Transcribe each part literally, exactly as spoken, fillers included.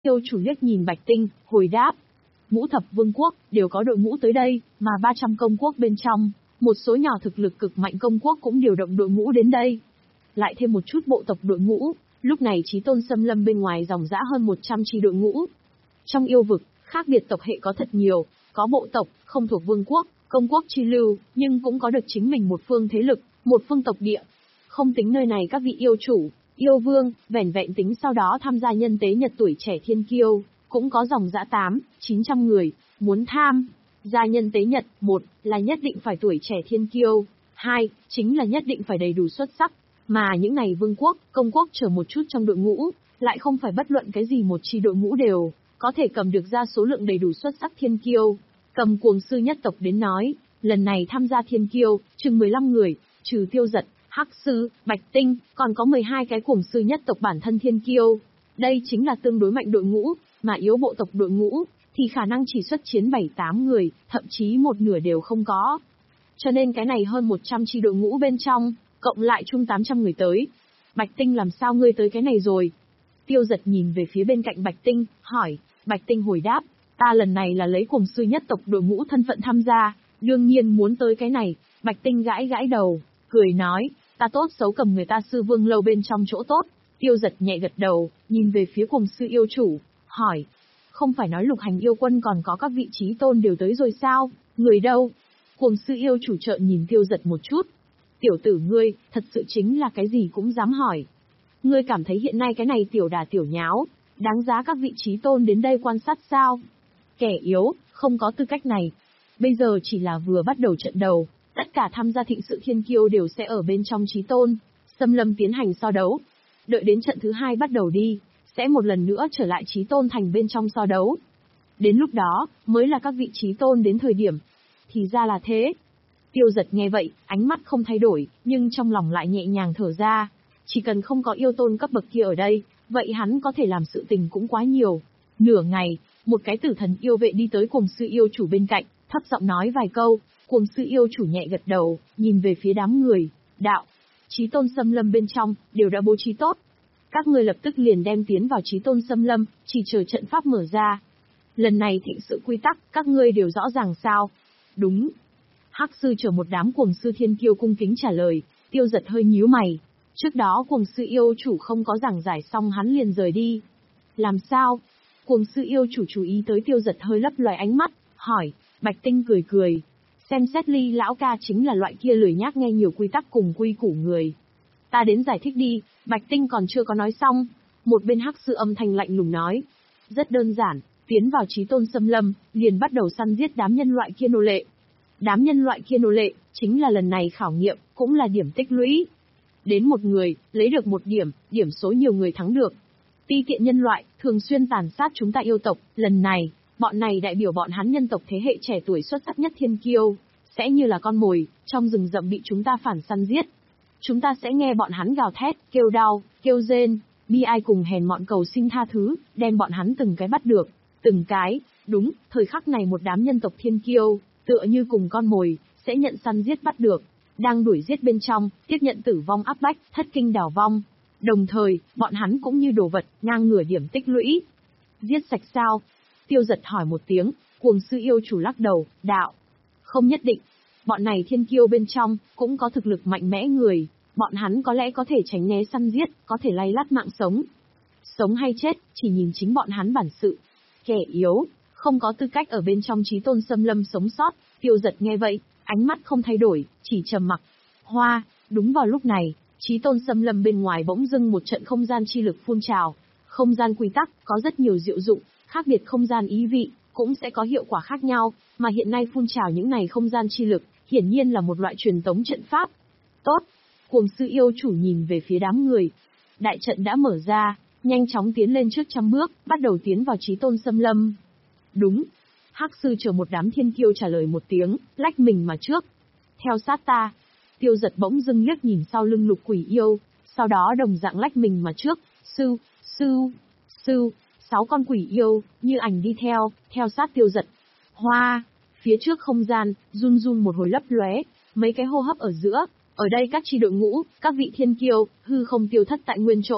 Yêu chủ liếc nhìn Bạch Tinh, hồi đáp. Ngũ thập vương quốc, đều có đội ngũ tới đây, mà ba trăm công quốc bên trong, một số nhỏ thực lực cực mạnh công quốc cũng điều động đội ngũ đến đây. Lại thêm một chút bộ tộc đội ngũ, lúc này Chí Tôn xâm lâm bên ngoài dòng dã hơn một trăm chi đội ngũ. Trong yêu vực, khác biệt tộc hệ có thật nhiều, có bộ tộc, không thuộc vương quốc, công quốc chi lưu, nhưng cũng có được chính mình một phương thế lực, một phương tộc địa. Không tính nơi này các vị yêu chủ, yêu vương, vẻn vẹn tính sau đó tham gia nhân tế nhật tuổi trẻ thiên kiêu, cũng có dòng dã tám, chín trăm người, muốn tham gia nhân tế nhật, một là nhất định phải tuổi trẻ thiên kiêu, hai chính là nhất định phải đầy đủ xuất sắc, mà những này vương quốc, công quốc chờ một chút trong đội ngũ, lại không phải bất luận cái gì một chi đội ngũ đều có thể cầm được ra số lượng đầy đủ xuất sắc thiên kiêu. Cầm cuồng sư nhất tộc đến nói, lần này tham gia thiên kiêu, chừng mười lăm người, trừ Tiêu Giật, Hắc Sư, Bạch Tinh, còn có mười hai cái cuồng sư nhất tộc bản thân thiên kiêu. Đây chính là tương đối mạnh đội ngũ, mà yếu bộ tộc đội ngũ, thì khả năng chỉ xuất chiến bảy tám người, thậm chí một nửa đều không có. Cho nên cái này hơn một trăm chi đội ngũ bên trong, cộng lại chung tám trăm người tới. Bạch Tinh làm sao ngươi tới cái này rồi? Tiêu Giật nhìn về phía bên cạnh Bạch Tinh, hỏi. Bạch Tinh hồi đáp, ta lần này là lấy cuồng sư nhất tộc đội ngũ thân phận tham gia, đương nhiên muốn tới cái này. Bạch Tinh gãi gãi đầu, cười nói, ta tốt xấu cầm người ta sư vương lâu bên trong chỗ tốt. Tiêu Giật nhẹ gật đầu, nhìn về phía cuồng sư yêu chủ, hỏi, không phải nói lục hành yêu quân còn có các vị trí tôn đều tới rồi sao, người đâu? Cuồng sư yêu chủ trợn nhìn Tiêu Giật một chút. Tiểu tử ngươi, thật sự chính là cái gì cũng dám hỏi. Ngươi cảm thấy hiện nay cái này tiểu đà tiểu nháo, đáng giá các vị trí tôn đến đây quan sát sao? Kẻ yếu, không có tư cách này. Bây giờ chỉ là vừa bắt đầu trận đầu, tất cả tham gia thịnh sự thiên kiêu đều sẽ ở bên trong trí tôn, xâm lâm tiến hành so đấu. Đợi đến trận thứ hai bắt đầu đi, sẽ một lần nữa trở lại trí tôn thành bên trong so đấu. Đến lúc đó, mới là các vị trí tôn đến thời điểm. Thì ra là thế. Tiêu Giật nghe vậy, ánh mắt không thay đổi, nhưng trong lòng lại nhẹ nhàng thở ra. Chỉ cần không có yêu tôn cấp bậc kia ở đây, vậy hắn có thể làm sự tình cũng quá nhiều. Nửa ngày, một cái tử thần yêu vệ đi tới cuồng sư yêu chủ bên cạnh, thấp giọng nói vài câu. Cuồng sư yêu chủ nhẹ gật đầu, nhìn về phía đám người, đạo. Chí tôn xâm lâm bên trong, đều đã bố trí tốt. Các ngươi lập tức liền đem tiến vào chí tôn xâm lâm, chỉ chờ trận pháp mở ra. Lần này thịnh sự quy tắc, các ngươi đều rõ ràng sao? Đúng. Hắc sư chờ một đám cuồng sư thiên kiêu cung kính trả lời. Tiêu Giật hơi nhíu mày. Trước đó cuồng sư yêu chủ không có giảng giải xong hắn liền rời đi. Làm sao? Cuồng sư yêu chủ chú ý tới Tiêu Giật hơi lấp loài ánh mắt, hỏi. Bạch Tinh cười cười. Xem xét Ly lão ca chính là loại kia lười nhác nghe nhiều quy tắc cùng quy củ người. Ta đến giải thích đi. Bạch Tinh còn chưa có nói xong. Một bên Hắc sư âm thanh lạnh lùng nói. Rất đơn giản, tiến vào chí tôn xâm lâm, liền bắt đầu săn giết đám nhân loại kia nô lệ. Đám nhân loại kia nô lệ, chính là lần này khảo nghiệm, cũng là điểm tích lũy. Đến một người, lấy được một điểm, điểm số nhiều người thắng được. Ti tiện nhân loại, thường xuyên tàn sát chúng ta yêu tộc, lần này, bọn này đại biểu bọn hắn nhân tộc thế hệ trẻ tuổi xuất sắc nhất thiên kiêu, sẽ như là con mồi, trong rừng rậm bị chúng ta phản săn giết. Chúng ta sẽ nghe bọn hắn gào thét, kêu đau, kêu rên, bi ai cùng hèn mọn cầu xin tha thứ, đem bọn hắn từng cái bắt được, từng cái, đúng, thời khắc này một đám nhân tộc thiên kiêu, tựa như cùng con mồi, sẽ nhận săn giết bắt được, đang đuổi giết bên trong, tiếp nhận tử vong áp bách, thất kinh đảo vong. Đồng thời, bọn hắn cũng như đồ vật, ngang ngửa điểm tích lũy. Giết sạch sao? Tiêu Giật hỏi một tiếng, cuồng sư yêu chủ lắc đầu, đạo. Không nhất định. Bọn này thiên kiêu bên trong, cũng có thực lực mạnh mẽ người, bọn hắn có lẽ có thể tránh né săn giết, có thể lay lắt mạng sống. Sống hay chết, chỉ nhìn chính bọn hắn bản sự. Kẻ yếu, không có tư cách ở bên trong chí tôn xâm lâm sống sót. Tiêu Giật nghe vậy, ánh mắt không thay đổi, chỉ trầm mặc. Hoa, đúng vào lúc này, chí tôn xâm lâm bên ngoài bỗng dưng một trận không gian chi lực phun trào. Không gian quy tắc, có rất nhiều diệu dụng, khác biệt không gian ý vị, cũng sẽ có hiệu quả khác nhau, mà hiện nay phun trào những này không gian chi lực, hiển nhiên là một loại truyền tống trận pháp. Tốt, cuồng sư yêu chủ nhìn về phía đám người. Đại trận đã mở ra, nhanh chóng tiến lên trước trăm bước, bắt đầu tiến vào chí tôn xâm lâm. Đúng. Hắc sư chờ một đám thiên kiêu trả lời một tiếng, lách mình mà trước. Theo sát ta. Tiêu Giật bỗng dưng liếc nhìn sau lưng lục quỷ yêu, sau đó đồng dạng lách mình mà trước. Sư, sư, sư, sáu con quỷ yêu, như ảnh đi theo, theo sát Tiêu Giật. Hoa, phía trước không gian, run run một hồi lấp lóe, mấy cái hô hấp ở giữa, ở đây các chi đội ngũ, các vị thiên kiêu, hư không tiêu thất tại nguyên chỗ.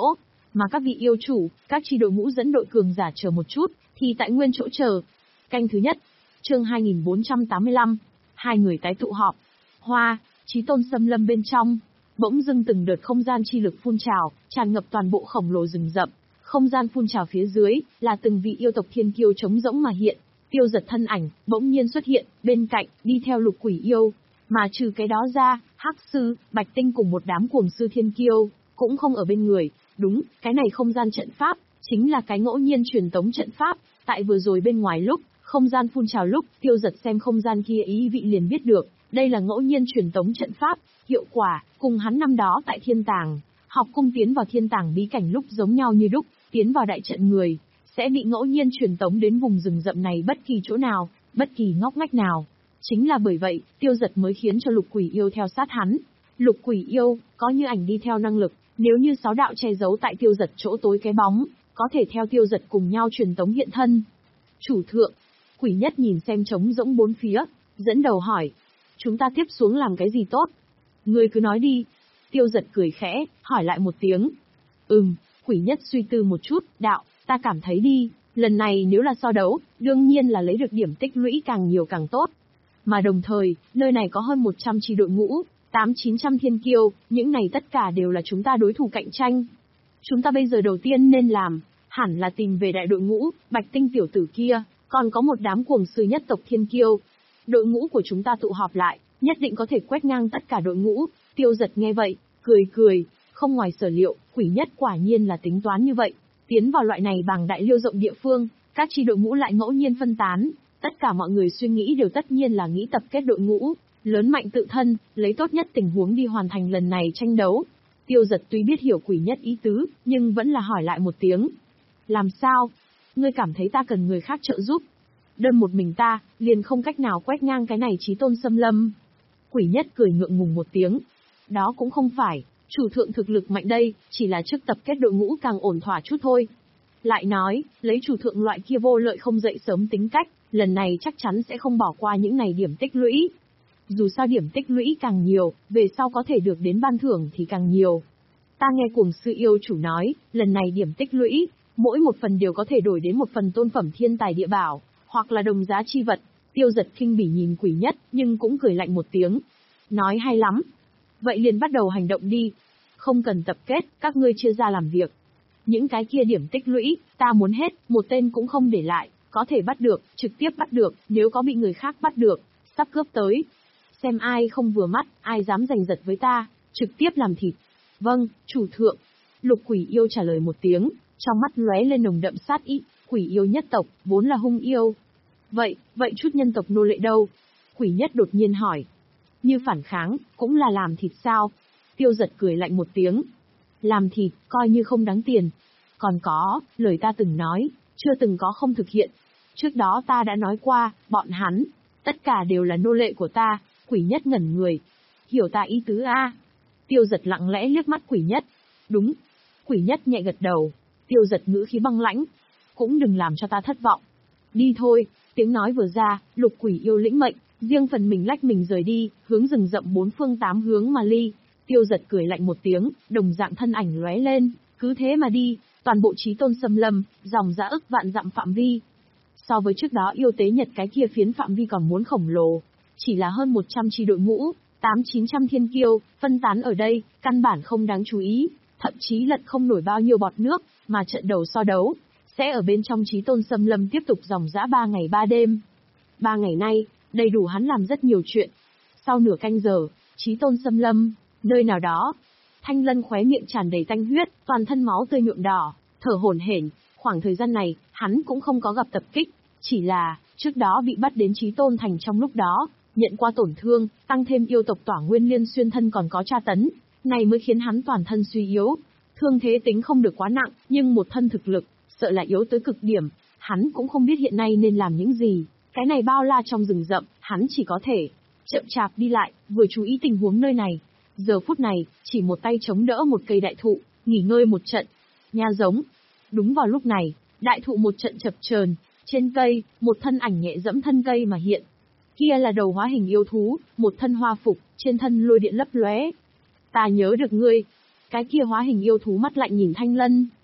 Mà các vị yêu chủ, các chi đội ngũ dẫn đội cường giả chờ một chút, thì tại nguyên chỗ chờ. Canh thứ nhất, chương hai nghìn bốn trăm tám mươi lăm, hai người tái tụ họp. Hoa, Chí Tôn xâm lâm bên trong, bỗng dưng từng đợt không gian chi lực phun trào, tràn ngập toàn bộ khổng lồ rừng rậm. Không gian phun trào phía dưới, là từng vị yêu tộc thiên kiêu trống rỗng mà hiện. Tiêu Giật thân ảnh, bỗng nhiên xuất hiện, bên cạnh, đi theo lục quỷ yêu. Mà trừ cái đó ra, Hắc Sư, Bạch Tinh cùng một đám cuồng sư thiên kiêu, cũng không ở bên người. Đúng, cái này không gian trận pháp, chính là cái ngẫu nhiên truyền tống trận pháp. Tại vừa rồi bên ngoài lúc, không gian phun trào lúc, Tiêu Giật xem không gian kia ý vị liền biết được, đây là ngẫu nhiên truyền tống trận pháp, hiệu quả, cùng hắn năm đó tại thiên tàng, học cung tiến vào thiên tàng bí cảnh lúc giống nhau như đúc, tiến vào đại trận người, sẽ bị ngẫu nhiên truyền tống đến vùng rừng rậm này bất kỳ chỗ nào, bất kỳ ngóc ngách nào. Chính là bởi vậy, Tiêu Giật mới khiến cho lục quỷ yêu theo sát hắn. Lục quỷ yêu, có như ảnh đi theo năng lực, nếu như sáu đạo che giấu tại Tiêu Giật chỗ tối cái bóng, có thể theo Tiêu Giật cùng nhau truyền tống hiện thân. Chủ thượng, quỷ nhất nhìn xem trống rỗng bốn phía, dẫn đầu hỏi, chúng ta tiếp xuống làm cái gì tốt? Ngươi cứ nói đi. Tiêu Giật cười khẽ, hỏi lại một tiếng. Ừm, quỷ nhất suy tư một chút, đạo, ta cảm thấy đi, lần này nếu là so đấu, đương nhiên là lấy được điểm tích lũy càng nhiều càng tốt. Mà đồng thời, nơi này có hơn một trăm chi đội ngũ, tám chín trăm thiên kiêu, những này tất cả đều là chúng ta đối thủ cạnh tranh. Chúng ta bây giờ đầu tiên nên làm, hẳn là tìm về đại đội ngũ, Bạch Tinh tiểu tử kia, còn có một đám cuồng sư nhất tộc thiên kiêu. Đội ngũ của chúng ta tụ họp lại, nhất định có thể quét ngang tất cả đội ngũ. Tiêu Giật nghe vậy, cười cười, không ngoài sở liệu, quỷ nhất quả nhiên là tính toán như vậy. Tiến vào loại này bằng đại liêu rộng địa phương, các chi đội ngũ lại ngẫu nhiên phân tán, tất cả mọi người suy nghĩ đều tất nhiên là nghĩ tập kết đội ngũ, lớn mạnh tự thân, lấy tốt nhất tình huống đi hoàn thành lần này tranh đấu. Tiêu Giật tuy biết hiểu quỷ nhất ý tứ, nhưng vẫn là hỏi lại một tiếng. Làm sao? Ngươi cảm thấy ta cần người khác trợ giúp? Đơn một mình ta, liền không cách nào quét ngang cái này Chí Tôn xâm lâm. Quỷ nhất cười ngượng ngùng một tiếng. Đó cũng không phải, chủ thượng thực lực mạnh đây, chỉ là trước tập kết đội ngũ càng ổn thỏa chút thôi. Lại nói, lấy chủ thượng loại kia vô lợi không dậy sớm tính cách, lần này chắc chắn sẽ không bỏ qua những này điểm tích lũy. Dù sao điểm tích lũy càng nhiều, về sau có thể được đến ban thưởng thì càng nhiều. Ta nghe cuồng sư yêu chủ nói, lần này điểm tích lũy, mỗi một phần đều có thể đổi đến một phần tôn phẩm thiên tài địa bảo, hoặc là đồng giá chi vật. Tiêu Giật khinh bỉ nhìn quỷ nhất, nhưng cũng cười lạnh một tiếng. Nói hay lắm. Vậy liền bắt đầu hành động đi. Không cần tập kết, các ngươi chia ra làm việc. Những cái kia điểm tích lũy, ta muốn hết, một tên cũng không để lại, có thể bắt được, trực tiếp bắt được, nếu có bị người khác bắt được, sắp cướp tới. Xem ai không vừa mắt, ai dám giành giật với ta, trực tiếp làm thịt. Vâng, chủ thượng. Lục quỷ yêu trả lời một tiếng, trong mắt lóe lên nồng đậm sát ý, quỷ yêu nhất tộc, vốn là hung yêu. Vậy, vậy chút nhân tộc nô lệ đâu? Quỷ nhất đột nhiên hỏi. Như phản kháng, cũng là làm thịt sao? Tiêu Giật cười lạnh một tiếng. Làm thịt, coi như không đáng tiền. Còn có, lời ta từng nói, chưa từng có không thực hiện. Trước đó ta đã nói qua, bọn hắn, tất cả đều là nô lệ của ta. Quỷ nhất ngẩn người. Hiểu ta ý tứ a? Tiêu Giật lặng lẽ liếc mắt quỷ nhất. Đúng. Quỷ nhất nhẹ gật đầu. Tiêu Giật ngữ khí băng lãnh. Cũng đừng làm cho ta thất vọng. Đi thôi. Tiếng nói vừa ra, lục quỷ yêu lĩnh mệnh, riêng phần mình lách mình rời đi, hướng rừng rậm bốn phương tám hướng mà ly. Tiêu Giật cười lạnh một tiếng, đồng dạng thân ảnh lóe lên, cứ thế mà đi, toàn bộ Chí Tôn xâm lâm, dòng dã ức vạn dặm phạm vi. So với trước đó yêu tế Nhật cái kia phiến phạm vi còn muốn khổng lồ, chỉ là hơn một trăm chi đội ngũ, tám chín trăm thiên kiêu, phân tán ở đây, căn bản không đáng chú ý, thậm chí lật không nổi bao nhiêu bọt nước, mà trận đầu so đấu sẽ ở bên trong Chí Tôn xâm lâm tiếp tục dòng dã ba ngày ba đêm. Ba ngày nay, đầy đủ hắn làm rất nhiều chuyện. Sau nửa canh giờ, Chí Tôn xâm lâm, nơi nào đó, Thanh Lân khóe miệng tràn đầy tanh huyết, toàn thân máu tươi nhuộm đỏ, thở hổn hển. Khoảng thời gian này, hắn cũng không có gặp tập kích, chỉ là trước đó bị bắt đến Chí Tôn thành trong lúc đó, nhận qua tổn thương, tăng thêm yêu tộc Tỏa Nguyên Liên xuyên thân còn có tra tấn, này mới khiến hắn toàn thân suy yếu. Thương thế tính không được quá nặng, nhưng một thân thực lực, sợ là yếu tới cực điểm, hắn cũng không biết hiện nay nên làm những gì. Cái này bao la trong rừng rậm, hắn chỉ có thể chậm chạp đi lại, vừa chú ý tình huống nơi này. Giờ phút này, chỉ một tay chống đỡ một cây đại thụ, nghỉ ngơi một trận. Nha giống. Đúng vào lúc này, đại thụ một trận chập chờn, trên cây, một thân ảnh nhẹ dẫm thân cây mà hiện. Kia là đầu hóa hình yêu thú, một thân hoa phục, trên thân lôi điện lấp lóe. Ta nhớ được ngươi. Cái kia hóa hình yêu thú mắt lạnh nhìn Thanh Lân,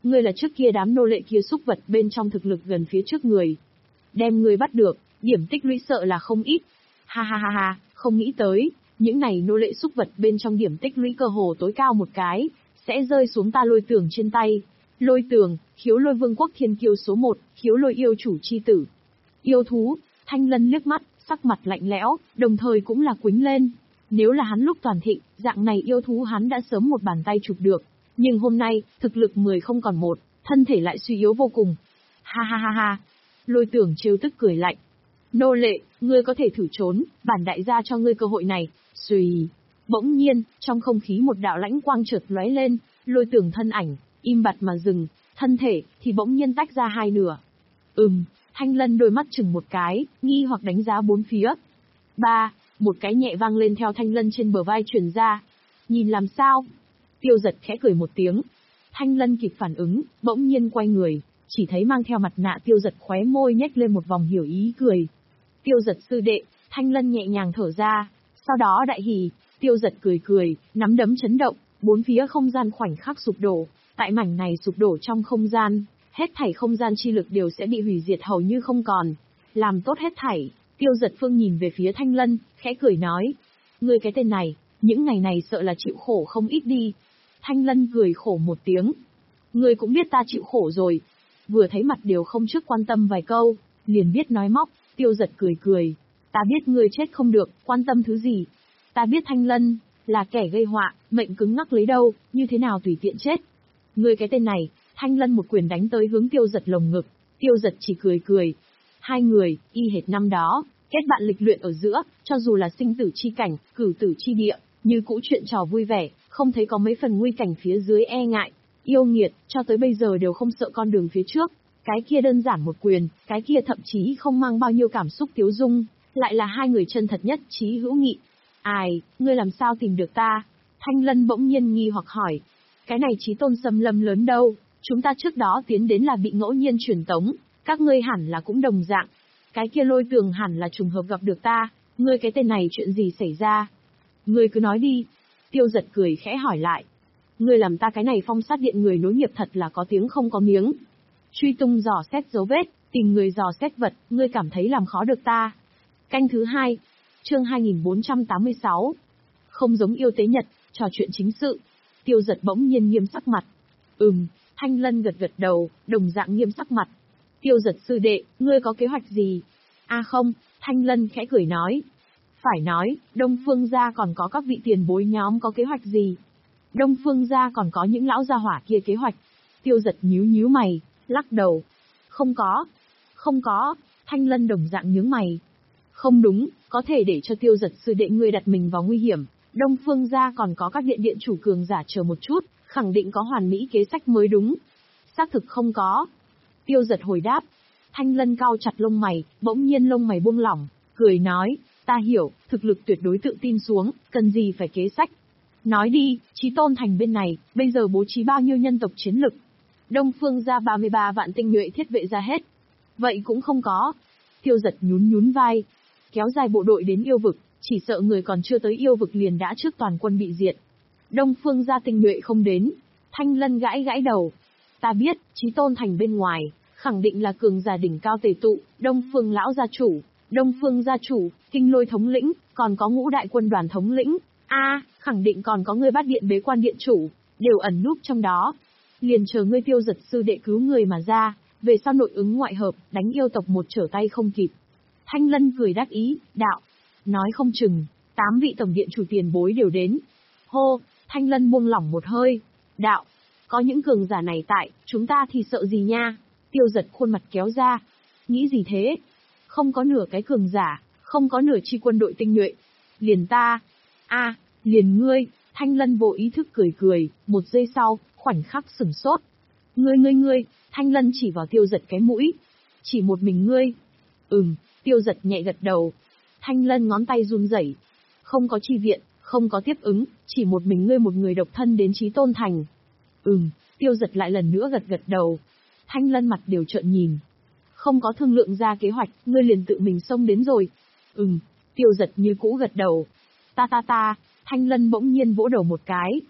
ngươi là trước kia đám nô lệ kia xúc vật bên trong thực lực gần phía trước người. Đem ngươi bắt được, điểm tích lũy sợ là không ít. Ha ha ha ha, không nghĩ tới, những này nô lệ xúc vật bên trong điểm tích lũy cơ hồ tối cao một cái, sẽ rơi xuống ta Lôi Tường trên tay. Lôi Tường, Khiếu Lôi Vương quốc thiên kiêu số một, Khiếu Lôi yêu chủ chi tử. Yêu thú, Thanh Lân liếc mắt, sắc mặt lạnh lẽo, đồng thời cũng là quĩnh lên. Nếu là hắn lúc toàn thịnh, dạng này yêu thú hắn đã sớm một bàn tay chụp được. Nhưng hôm nay, thực lực mười không còn một, thân thể lại suy yếu vô cùng. Ha ha ha ha. Lôi Tường trêu tức cười lạnh. Nô lệ, ngươi có thể thử trốn, bản đại gia cho ngươi cơ hội này. Xùy. Bỗng nhiên, trong không khí một đạo lãnh quang chợt lóe lên, Lôi Tường thân ảnh, im bặt mà dừng, thân thể, thì bỗng nhiên tách ra hai nửa. Ừm, Thanh Lân đôi mắt chừng một cái, nghi hoặc đánh giá bốn phía. Ba, một cái nhẹ vang lên theo Thanh Lân trên bờ vai truyền ra. Nhìn làm sao? Tiêu Giật khẽ cười một tiếng. Thanh Lân kịp phản ứng, bỗng nhiên quay người, chỉ thấy mang theo mặt nạ Tiêu Giật khóe môi nhếch lên một vòng hiểu ý cười. Tiêu Giật sư đệ, Thanh Lân nhẹ nhàng thở ra, sau đó đại hỉ, Tiêu Giật cười cười, nắm đấm chấn động, bốn phía không gian khoảnh khắc sụp đổ, tại mảnh này sụp đổ trong không gian, hết thảy không gian chi lực đều sẽ bị hủy diệt hầu như không còn. Làm tốt hết thảy, Tiêu Giật Phương nhìn về phía Thanh Lân, khẽ cười nói, ngươi cái tên này, những ngày này sợ là chịu khổ không ít đi. Thanh Lân cười khổ một tiếng, ngươi cũng biết ta chịu khổ rồi. Vừa thấy mặt đều không trước quan tâm vài câu, liền biết nói móc. Tiêu Giật cười cười, ta biết ngươi chết không được, quan tâm thứ gì. Ta biết Thanh Lân là kẻ gây họa, mệnh cứng ngắc lấy đâu, như thế nào tùy tiện chết. Ngươi cái tên này. Thanh Lân một quyền đánh tới hướng Tiêu Giật lồng ngực, Tiêu Giật chỉ cười cười. Hai người, y hệt năm đó, kết bạn lịch luyện ở giữa, cho dù là sinh tử chi cảnh, cửu tử chi địa, như cũ chuyện trò vui vẻ, không thấy có mấy phần nguy cảnh phía dưới e ngại. Yêu nghiệt, cho tới bây giờ đều không sợ con đường phía trước. Cái kia đơn giản một quyền, cái kia thậm chí không mang bao nhiêu cảm xúc tiếu dung, lại là hai người chân thật nhất chí hữu nghị. Ai, ngươi làm sao tìm được ta? Thanh Lân bỗng nhiên nghi hoặc hỏi. Cái này Chí Tôn xâm lâm lớn đâu? Chúng ta trước đó tiến đến là bị ngẫu nhiên truyền tống, các ngươi hẳn là cũng đồng dạng. Cái kia Lôi Tường hẳn là trùng hợp gặp được ta, ngươi cái tên này chuyện gì xảy ra? Ngươi cứ nói đi. Tiêu Giật cười khẽ hỏi lại. Ngươi làm ta cái này Phong Sát Điện người nối nghiệp thật là có tiếng không có miếng. Truy tung dò xét dấu vết, tìm người dò xét vật, ngươi cảm thấy làm khó được ta. Canh thứ hai, chương hai nghìn bốn trăm tám mươi sáu. Không giống yêu tế nhật, trò chuyện chính sự. Tiêu Giật bỗng nhiên nghiêm sắc mặt. Ừm. Thanh Lân gật gật đầu, đồng dạng nghiêm sắc mặt. Tiêu Giật sư đệ, ngươi có kế hoạch gì? A à không, Thanh Lân khẽ cười nói. Phải nói, Đông Phương gia còn có các vị tiền bối nhóm có kế hoạch gì? Đông Phương gia còn có những lão gia hỏa kia kế hoạch. Tiêu Giật nhíu nhíu mày, lắc đầu. Không có. Không có, Thanh Lân đồng dạng nhướng mày. Không đúng, có thể để cho Tiêu Giật sư đệ ngươi đặt mình vào nguy hiểm. Đông Phương gia còn có các điện điện chủ cường giả chờ một chút. Khẳng định có hoàn mỹ kế sách mới đúng. Xác thực không có. Tiêu Giật hồi đáp. Thanh Lân cau chặt lông mày, bỗng nhiên lông mày buông lỏng, cười nói, ta hiểu, thực lực tuyệt đối tự tin xuống, cần gì phải kế sách. Nói đi, Chí Tôn thành bên này, bây giờ bố trí bao nhiêu nhân tộc chiến lực? Đông Phương ra ba mươi ba vạn tinh nhuệ thiết vệ ra hết. Vậy cũng không có. Tiêu Giật nhún nhún vai. Kéo dài bộ đội đến yêu vực, chỉ sợ người còn chưa tới yêu vực liền đã trước toàn quân bị diệt. Đông Phương gia tinh nhuệ không đến. Thanh Lân gãi gãi đầu. Ta biết, Chí Tôn thành bên ngoài, khẳng định là cường giả đỉnh cao tề tụ, Đông Phương lão gia chủ, Đông Phương gia chủ, Kinh Lôi thống lĩnh, còn có ngũ đại quân đoàn thống lĩnh. A, à, khẳng định còn có người Bát Điện bế quan điện chủ, đều ẩn núp trong đó. Liền chờ ngươi Tiêu Giật sư đệ cứu người mà ra, về sau nội ứng ngoại hợp, đánh yêu tộc một trở tay không kịp. Thanh Lân cười đắc ý, đạo, nói không chừng, tám vị tổng điện chủ tiền bối đều đến. Hô, Thanh Lân buông lỏng một hơi, đạo, có những cường giả này tại, chúng ta thì sợ gì nha? Tiêu Giật khuôn mặt kéo ra, nghĩ gì thế? Không có nửa cái cường giả, không có nửa chi quân đội tinh nhuệ. Liền ta, a, à, liền ngươi. Thanh Lân vô ý thức cười cười, một giây sau, khoảnh khắc sửng sốt. Ngươi ngươi ngươi, Thanh Lân chỉ vào Tiêu Giật cái mũi. Chỉ một mình ngươi. Ừm, Tiêu Giật nhẹ gật đầu. Thanh Lân ngón tay run rẩy. Không có chi viện, không có tiếp ứng, chỉ một mình ngươi một người độc thân đến Chí Tôn thành. Ừm, Tiêu Giật lại lần nữa gật gật đầu. Thanh Lân mặt đều trợn nhìn. Không có thương lượng ra kế hoạch, ngươi liền tự mình xông đến rồi. Ừm, Tiêu Giật như cũ gật đầu. Ta ta ta, Thanh Lân bỗng nhiên vỗ đầu một cái.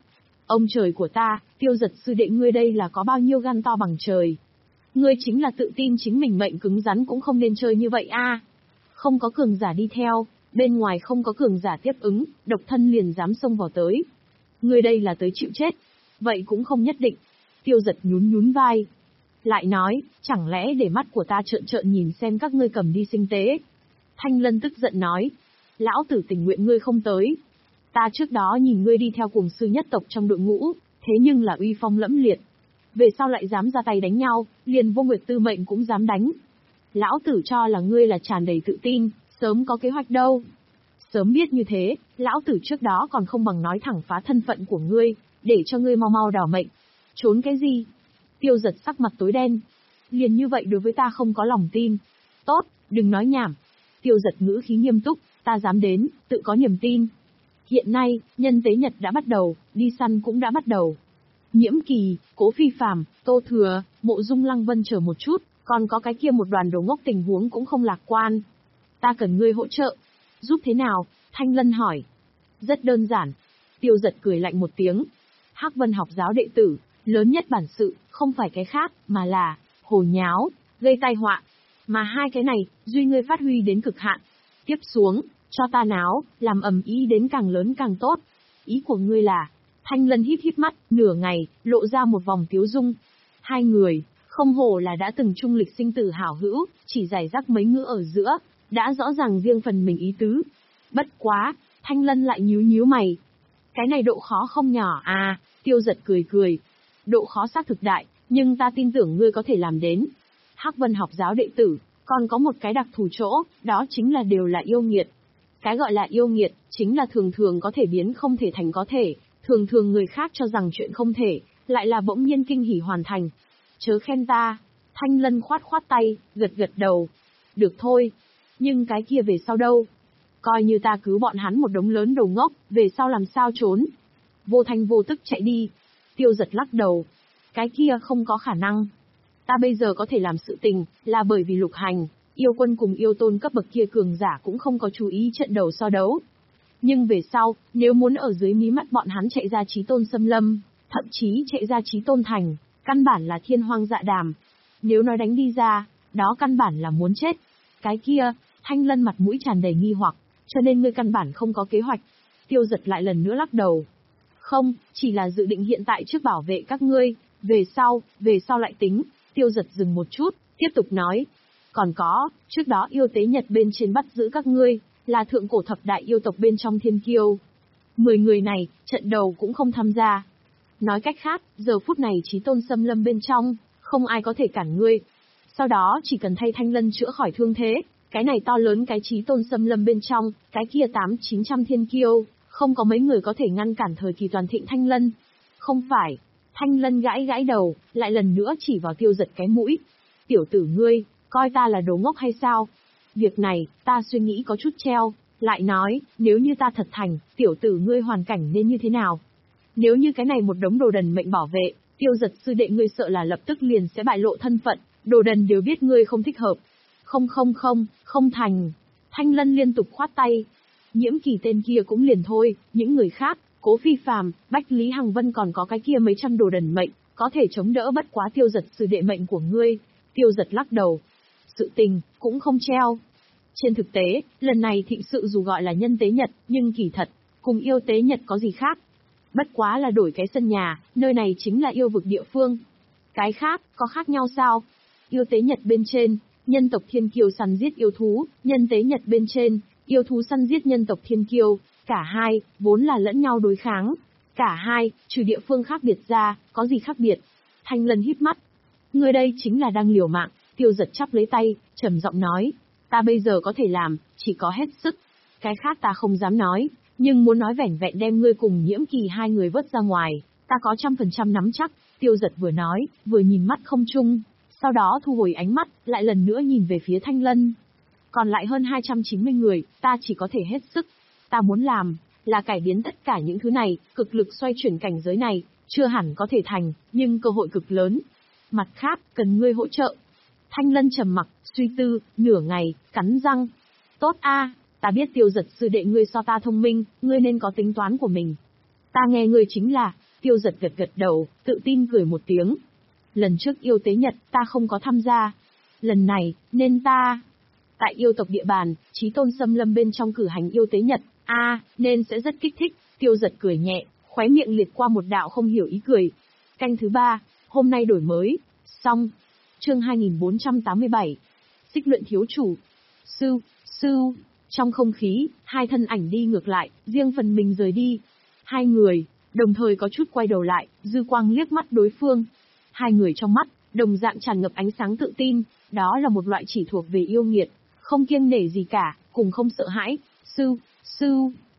Ông trời của ta, Tiêu Giật sư đệ ngươi đây là có bao nhiêu gan to bằng trời. Ngươi chính là tự tin chính mình mệnh cứng rắn cũng không nên chơi như vậy a. Không có cường giả đi theo, bên ngoài không có cường giả tiếp ứng, độc thân liền dám xông vào tới. Ngươi đây là tới chịu chết. Vậy cũng không nhất định. Tiêu Giật nhún nhún vai. Lại nói, chẳng lẽ để mắt của ta trợn trợn nhìn xem các ngươi cầm đi sinh tế. Thanh Lân tức giận nói. Lão tử tình nguyện ngươi không tới. Ta trước đó nhìn ngươi đi theo cùng sư nhất tộc trong đội ngũ, thế nhưng là uy phong lẫm liệt. Về sau lại dám ra tay đánh nhau, liền Vô Nguyệt Tư mệnh cũng dám đánh. Lão tử cho là ngươi là tràn đầy tự tin, sớm có kế hoạch đâu. Sớm biết như thế, lão tử trước đó còn không bằng nói thẳng phá thân phận của ngươi, để cho ngươi mau mau đảo mệnh. Trốn cái gì? Tiêu Giật sắc mặt tối đen. Liền như vậy đối với ta không có lòng tin. Tốt, đừng nói nhảm. Tiêu Giật ngữ khí nghiêm túc, ta dám đến, tự có niềm tin. Hiện nay, nhân tế nhật đã bắt đầu, đi săn cũng đã bắt đầu. Nhiễm Kỳ, Cố Phi Phàm, Tô Thừa, Mộ Dung Lăng Vân chờ một chút, còn có cái kia một đoàn đồ ngốc tình huống cũng không lạc quan. Ta cần ngươi hỗ trợ. Giúp thế nào? Thanh Lân hỏi. Rất đơn giản. Tiêu Giật cười lạnh một tiếng. Hắc Vân học giáo đệ tử, lớn nhất bản sự, không phải cái khác, mà là hồ nháo, gây tai họa. Mà hai cái này, duy ngươi phát huy đến cực hạn. Tiếp xuống, cho ta náo, làm ầm ĩ đến càng lớn càng tốt. Ý của ngươi là? Thanh Lân híp híp mắt, nửa ngày, lộ ra một vòng tiếu dung. Hai người, không hổ là đã từng chung lịch sinh tử hảo hữu, chỉ giải rác mấy ngữ ở giữa, đã rõ ràng riêng phần mình ý tứ. Bất quá, Thanh Lân lại nhíu nhíu mày. Cái này độ khó không nhỏ à, Tiêu Giật cười cười. Độ khó xác thực đại, nhưng ta tin tưởng ngươi có thể làm đến. Hắc Vân học giáo đệ tử, còn có một cái đặc thù chỗ, đó chính là đều là yêu nghiệt. Cái gọi là yêu nghiệt, chính là thường thường có thể biến không thể thành có thể, thường thường người khác cho rằng chuyện không thể, lại là bỗng nhiên kinh hỉ hoàn thành. Chớ khen ta. Thanh Lân khoát khoát tay, gật gật đầu. Được thôi. Nhưng cái kia về sau đâu? Coi như ta cứu bọn hắn một đống lớn đồ ngốc, về sau làm sao trốn? Vô thanh vô tức chạy đi. Tiêu Giật lắc đầu. Cái kia không có khả năng. Ta bây giờ có thể làm sự tình, là bởi vì Lục Hành, yêu quân cùng yêu tôn cấp bậc kia cường giả cũng không có chú ý trận đầu so đấu. Nhưng về sau, nếu muốn ở dưới mí mắt bọn hắn chạy ra Chí Tôn Xâm Lâm, thậm chí chạy ra Chí Tôn Thành, căn bản là thiên hoang dạ đàm. Nếu nói đánh đi ra, đó căn bản là muốn chết. Cái kia, Thanh Lân mặt mũi tràn đầy nghi hoặc, cho nên ngươi căn bản không có kế hoạch. Tiêu Giật lại lần nữa lắc đầu. Không, chỉ là dự định hiện tại trước bảo vệ các ngươi, về sau, về sau lại tính. Tiêu Giật dừng một chút, tiếp tục nói. Còn có, trước đó yêu tế Nhật bên trên bắt giữ các ngươi, là thượng cổ thập đại yêu tộc bên trong thiên kiêu. Mười người này, trận đầu cũng không tham gia. Nói cách khác, giờ phút này Chí Tôn Xâm Lâm bên trong, không ai có thể cản ngươi. Sau đó chỉ cần thay Thanh Lân chữa khỏi thương thế, cái này to lớn cái Chí Tôn Xâm Lâm bên trong, cái kia tám chín trăm thiên kiêu, không có mấy người có thể ngăn cản thời kỳ toàn thịnh Thanh Lân. Không phải. Thanh Lân gãi gãi đầu, lại lần nữa chỉ vào Tiêu Giật cái mũi. Tiểu tử ngươi, coi ta là đồ ngốc hay sao? Việc này, ta suy nghĩ có chút treo, lại nói, nếu như ta thật thành, tiểu tử ngươi hoàn cảnh nên như thế nào? Nếu như cái này một đống đồ đần mệnh bảo vệ, Tiêu Giật sư đệ ngươi sợ là lập tức liền sẽ bại lộ thân phận, đồ đần đều biết ngươi không thích hợp. Không không không, không thành. Thanh Lân liên tục khoát tay. Nhiễm Kỳ tên kia cũng liền thôi, những người khác, Cố Phi Phàm, Bách Lý Hằng Vân còn có cái kia mấy trăm đồ đần mệnh, có thể chống đỡ bất quá Tiêu Giật sư đệ mệnh của ngươi. Tiêu Giật lắc đầu. Sự tình, cũng không treo. Trên thực tế, lần này thịnh sự dù gọi là nhân tế Nhật, nhưng kỳ thật, cùng yêu tế Nhật có gì khác. Bất quá là đổi cái sân nhà, nơi này chính là yêu vực địa phương. Cái khác, có khác nhau sao? Yêu tế Nhật bên trên, nhân tộc thiên kiêu săn giết yêu thú, nhân tế Nhật bên trên, yêu thú săn giết nhân tộc thiên kiêu, cả hai, vốn là lẫn nhau đối kháng. Cả hai, trừ địa phương khác biệt ra, có gì khác biệt? Thanh Lân híp mắt. Người đây chính là đang liều mạng. Tiêu Giật chắp lấy tay, trầm giọng nói. Ta bây giờ có thể làm, chỉ có hết sức. Cái khác ta không dám nói, nhưng muốn nói vẻn vẹn đem ngươi cùng Nhiễm Kỳ hai người vớt ra ngoài, ta có trăm phần trăm nắm chắc. Tiêu Giật vừa nói, vừa nhìn mắt không trung, sau đó thu hồi ánh mắt, lại lần nữa nhìn về phía Thanh Lân. Còn lại hơn hai trăm chín mươi người, ta chỉ có thể hết sức. Ta muốn làm, là cải biến tất cả những thứ này, cực lực xoay chuyển cảnh giới này, chưa hẳn có thể thành, nhưng cơ hội cực lớn. Mặt khác, cần ngươi hỗ trợ. Thanh Lân trầm mặc, suy tư, nửa ngày, cắn răng. Tốt a, ta biết Tiêu Giật sư đệ ngươi so ta thông minh, ngươi nên có tính toán của mình. Ta nghe ngươi chính là, Tiêu Giật gật gật đầu, tự tin cười một tiếng. Lần trước yêu tế nhật, ta không có tham gia. Lần này, nên ta... Tại yêu tộc địa bàn, Chí Tôn xâm lâm bên trong cử hành yêu tế nhật, a à, nên sẽ rất kích thích. Tiêu Giật cười nhẹ, khóe miệng liệt qua một đạo không hiểu ý cười. Canh thứ ba, hôm nay đổi mới. Xong. Chương hai nghìn bốn trăm tám mươi bảy. Xích luyện thiếu chủ. Sư, sư. Trong không khí, hai thân ảnh đi ngược lại, riêng phần mình rời đi. Hai người, đồng thời có chút quay đầu lại, dư quang liếc mắt đối phương. Hai người trong mắt, đồng dạng tràn ngập ánh sáng tự tin, đó là một loại chỉ thuộc về yêu nghiệt, không kiêng nể gì cả, cùng không sợ hãi. Sư, sư,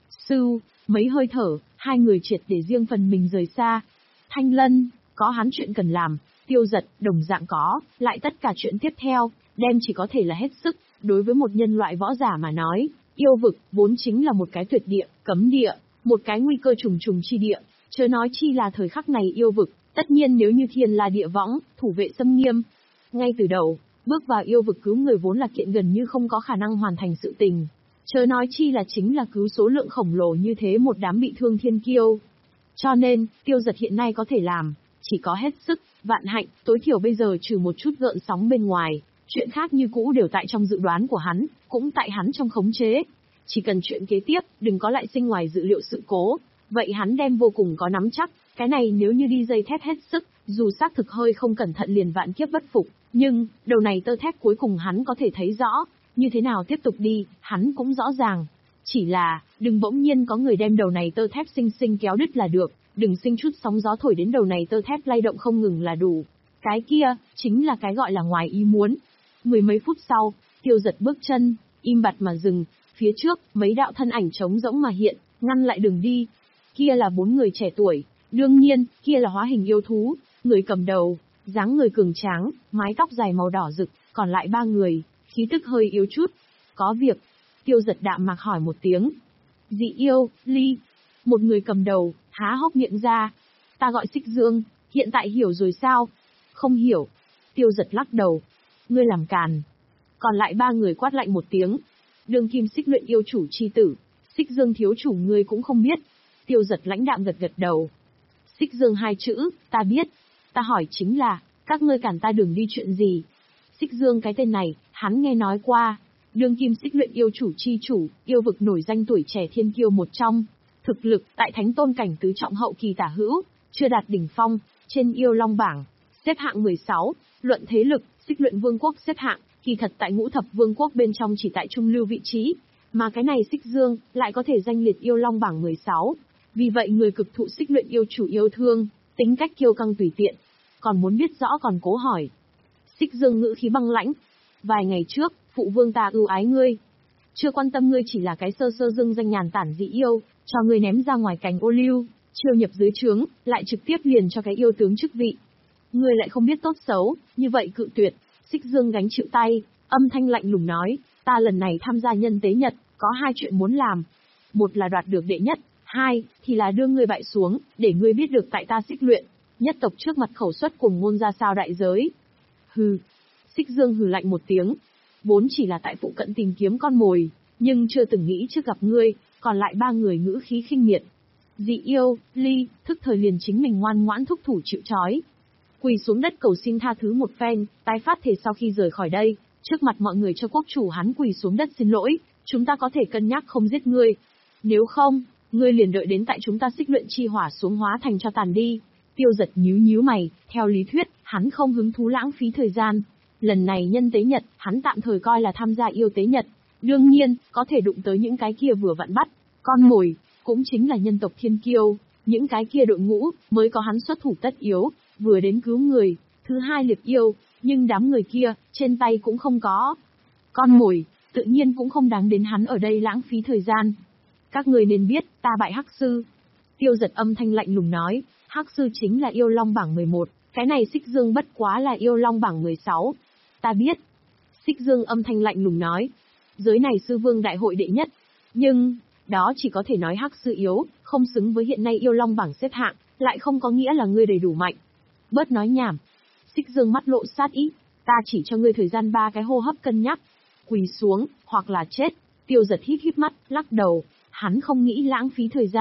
sư, mấy hơi thở, hai người triệt để riêng phần mình rời xa. Thanh Lân, có hắn chuyện cần làm, Tiêu Giật, đồng dạng có, lại tất cả chuyện tiếp theo, đem chỉ có thể là hết sức. Đối với một nhân loại võ giả mà nói, yêu vực vốn chính là một cái tuyệt địa, cấm địa, một cái nguy cơ trùng trùng chi địa, chớ nói chi là thời khắc này yêu vực, tất nhiên nếu như thiên la địa võng, thủ vệ xâm nghiêm. Ngay từ đầu, bước vào yêu vực cứu người vốn là kiện gần như không có khả năng hoàn thành sự tình, chớ nói chi là chính là cứu số lượng khổng lồ như thế một đám bị thương thiên kiêu. Cho nên, Tiêu Giật hiện nay có thể làm, chỉ có hết sức, vạn hạnh, tối thiểu bây giờ trừ một chút gợn sóng bên ngoài. Chuyện khác như cũ đều tại trong dự đoán của hắn, cũng tại hắn trong khống chế. Chỉ cần chuyện kế tiếp, đừng có lại sinh ngoài dự liệu sự cố, vậy hắn đem vô cùng có nắm chắc. Cái này nếu như đi dây thép hết sức, dù xác thực hơi không cẩn thận liền vạn kiếp bất phục, nhưng, đầu này tơ thép cuối cùng hắn có thể thấy rõ, như thế nào tiếp tục đi, hắn cũng rõ ràng. Chỉ là, đừng bỗng nhiên có người đem đầu này tơ thép sinh sinh kéo đứt là được, đừng sinh chút sóng gió thổi đến đầu này tơ thép lay động không ngừng là đủ. Cái kia, chính là cái gọi là ngoài ý muốn. Mười mấy phút sau, Tiêu Giật bước chân, im bặt mà dừng, phía trước, mấy đạo thân ảnh trống rỗng mà hiện, ngăn lại đường đi. Kia là bốn người trẻ tuổi, đương nhiên, kia là hóa hình yêu thú, người cầm đầu, dáng người cường tráng, mái tóc dài màu đỏ rực, còn lại ba người, khí tức hơi yếu chút. Có việc, Tiêu Giật đạm mạc hỏi một tiếng. Dị yêu, Ly. Một người cầm đầu, há hốc miệng ra. Ta gọi Xích Dương, hiện tại hiểu rồi sao? Không hiểu. Tiêu Giật lắc đầu. Ngươi làm càn. Còn lại ba người quát lạnh một tiếng. Đương kim xích luyện yêu chủ chi tử, Xích Dương thiếu chủ ngươi cũng không biết. Tiêu Giật lãnh đạm gật gật đầu. Xích Dương hai chữ, ta biết. Ta hỏi chính là, các ngươi cản ta đường đi chuyện gì? Xích Dương cái tên này, hắn nghe nói qua. Đương kim xích luyện yêu chủ chi chủ, yêu vực nổi danh tuổi trẻ thiên kiêu một trong. Thực lực, tại thánh tôn cảnh tứ trọng hậu kỳ tả hữu, chưa đạt đỉnh phong, trên yêu long bảng, xếp hạng mười sáu, luận thế lực, xích luyện vương quốc xếp hạng, kỳ thật tại ngũ thập vương quốc bên trong chỉ tại trung lưu vị trí, mà cái này Xích Dương, lại có thể danh liệt yêu long bảng mười sáu. Vì vậy người cực thụ xích luyện yêu chủ yêu thương, tính cách kiêu căng tùy tiện. Còn muốn biết rõ còn cố hỏi. Xích Dương ngữ khí băng lãnh. Vài ngày trước, phụ vương ta ưu ái ngươi. Chưa quan tâm ngươi chỉ là cái sơ sơ dương danh nhàn tản dị yêu, cho ngươi ném ra ngoài cành ô liu, chiêu nhập dưới trướng, lại trực tiếp liền cho cái yêu tướng chức vị. Ngươi lại không biết tốt xấu, như vậy cự tuyệt. Xích Dương gánh chịu tay, âm thanh lạnh lùng nói, ta lần này tham gia nhân tế nhật, có hai chuyện muốn làm. Một là đoạt được đệ nhất, hai, thì là đưa ngươi bại xuống, để ngươi biết được tại ta xích luyện, nhất tộc trước mặt khẩu xuất cùng ngôn ra sao đại giới. Hừ. Xích Dương hừ lạnh một tiếng, vốn chỉ là tại phụ cận tìm kiếm con mồi, nhưng chưa từng nghĩ trước gặp ngươi, còn lại ba người ngữ khí khinh miệt. Dị yêu, Ly, thức thời liền chính mình ngoan ngoãn thúc thủ chịu trói. Quỳ xuống đất cầu xin tha thứ một phen, tái phát thể sau khi rời khỏi đây, trước mặt mọi người cho quốc chủ hắn quỳ xuống đất xin lỗi, chúng ta có thể cân nhắc không giết ngươi. Nếu không, ngươi liền đợi đến tại chúng ta xích luyện chi hỏa xuống hóa thành cho tàn đi. Tiêu Giật nhíu nhíu mày, theo lý thuyết, hắn không hứng thú lãng phí thời gian. Lần này nhân tế nhật, hắn tạm thời coi là tham gia yêu tế nhật. Đương nhiên, có thể đụng tới những cái kia vừa vặn bắt, con mồi, cũng chính là nhân tộc thiên kiêu, những cái kia đội ngũ, mới có hắn xuất thủ tất yếu, vừa đến cứu người, thứ hai liệp yêu, nhưng đám người kia, trên tay cũng không có. Con mồi, tự nhiên cũng không đáng đến hắn ở đây lãng phí thời gian. Các người nên biết, ta bại Hắc Sư. Tiêu Giật âm thanh lạnh lùng nói, Hắc Sư chính là yêu long bảng mười một, cái này Xích Dương bất quá là yêu long bảng mười sáu. Ta biết. Xích Dương âm thanh lạnh lùng nói, giới này sư vương đại hội đệ nhất, nhưng, đó chỉ có thể nói Hắc Sư yếu, không xứng với hiện nay yêu long bảng xếp hạng, lại không có nghĩa là ngươi đầy đủ mạnh. Bớt nói nhảm. Xích Dương mắt lộ sát ý, ta chỉ cho ngươi thời gian ba cái hô hấp cân nhắc. Quỳ xuống, hoặc là chết. Tiêu Giật híp híp mắt, lắc đầu, hắn không nghĩ lãng phí thời gian,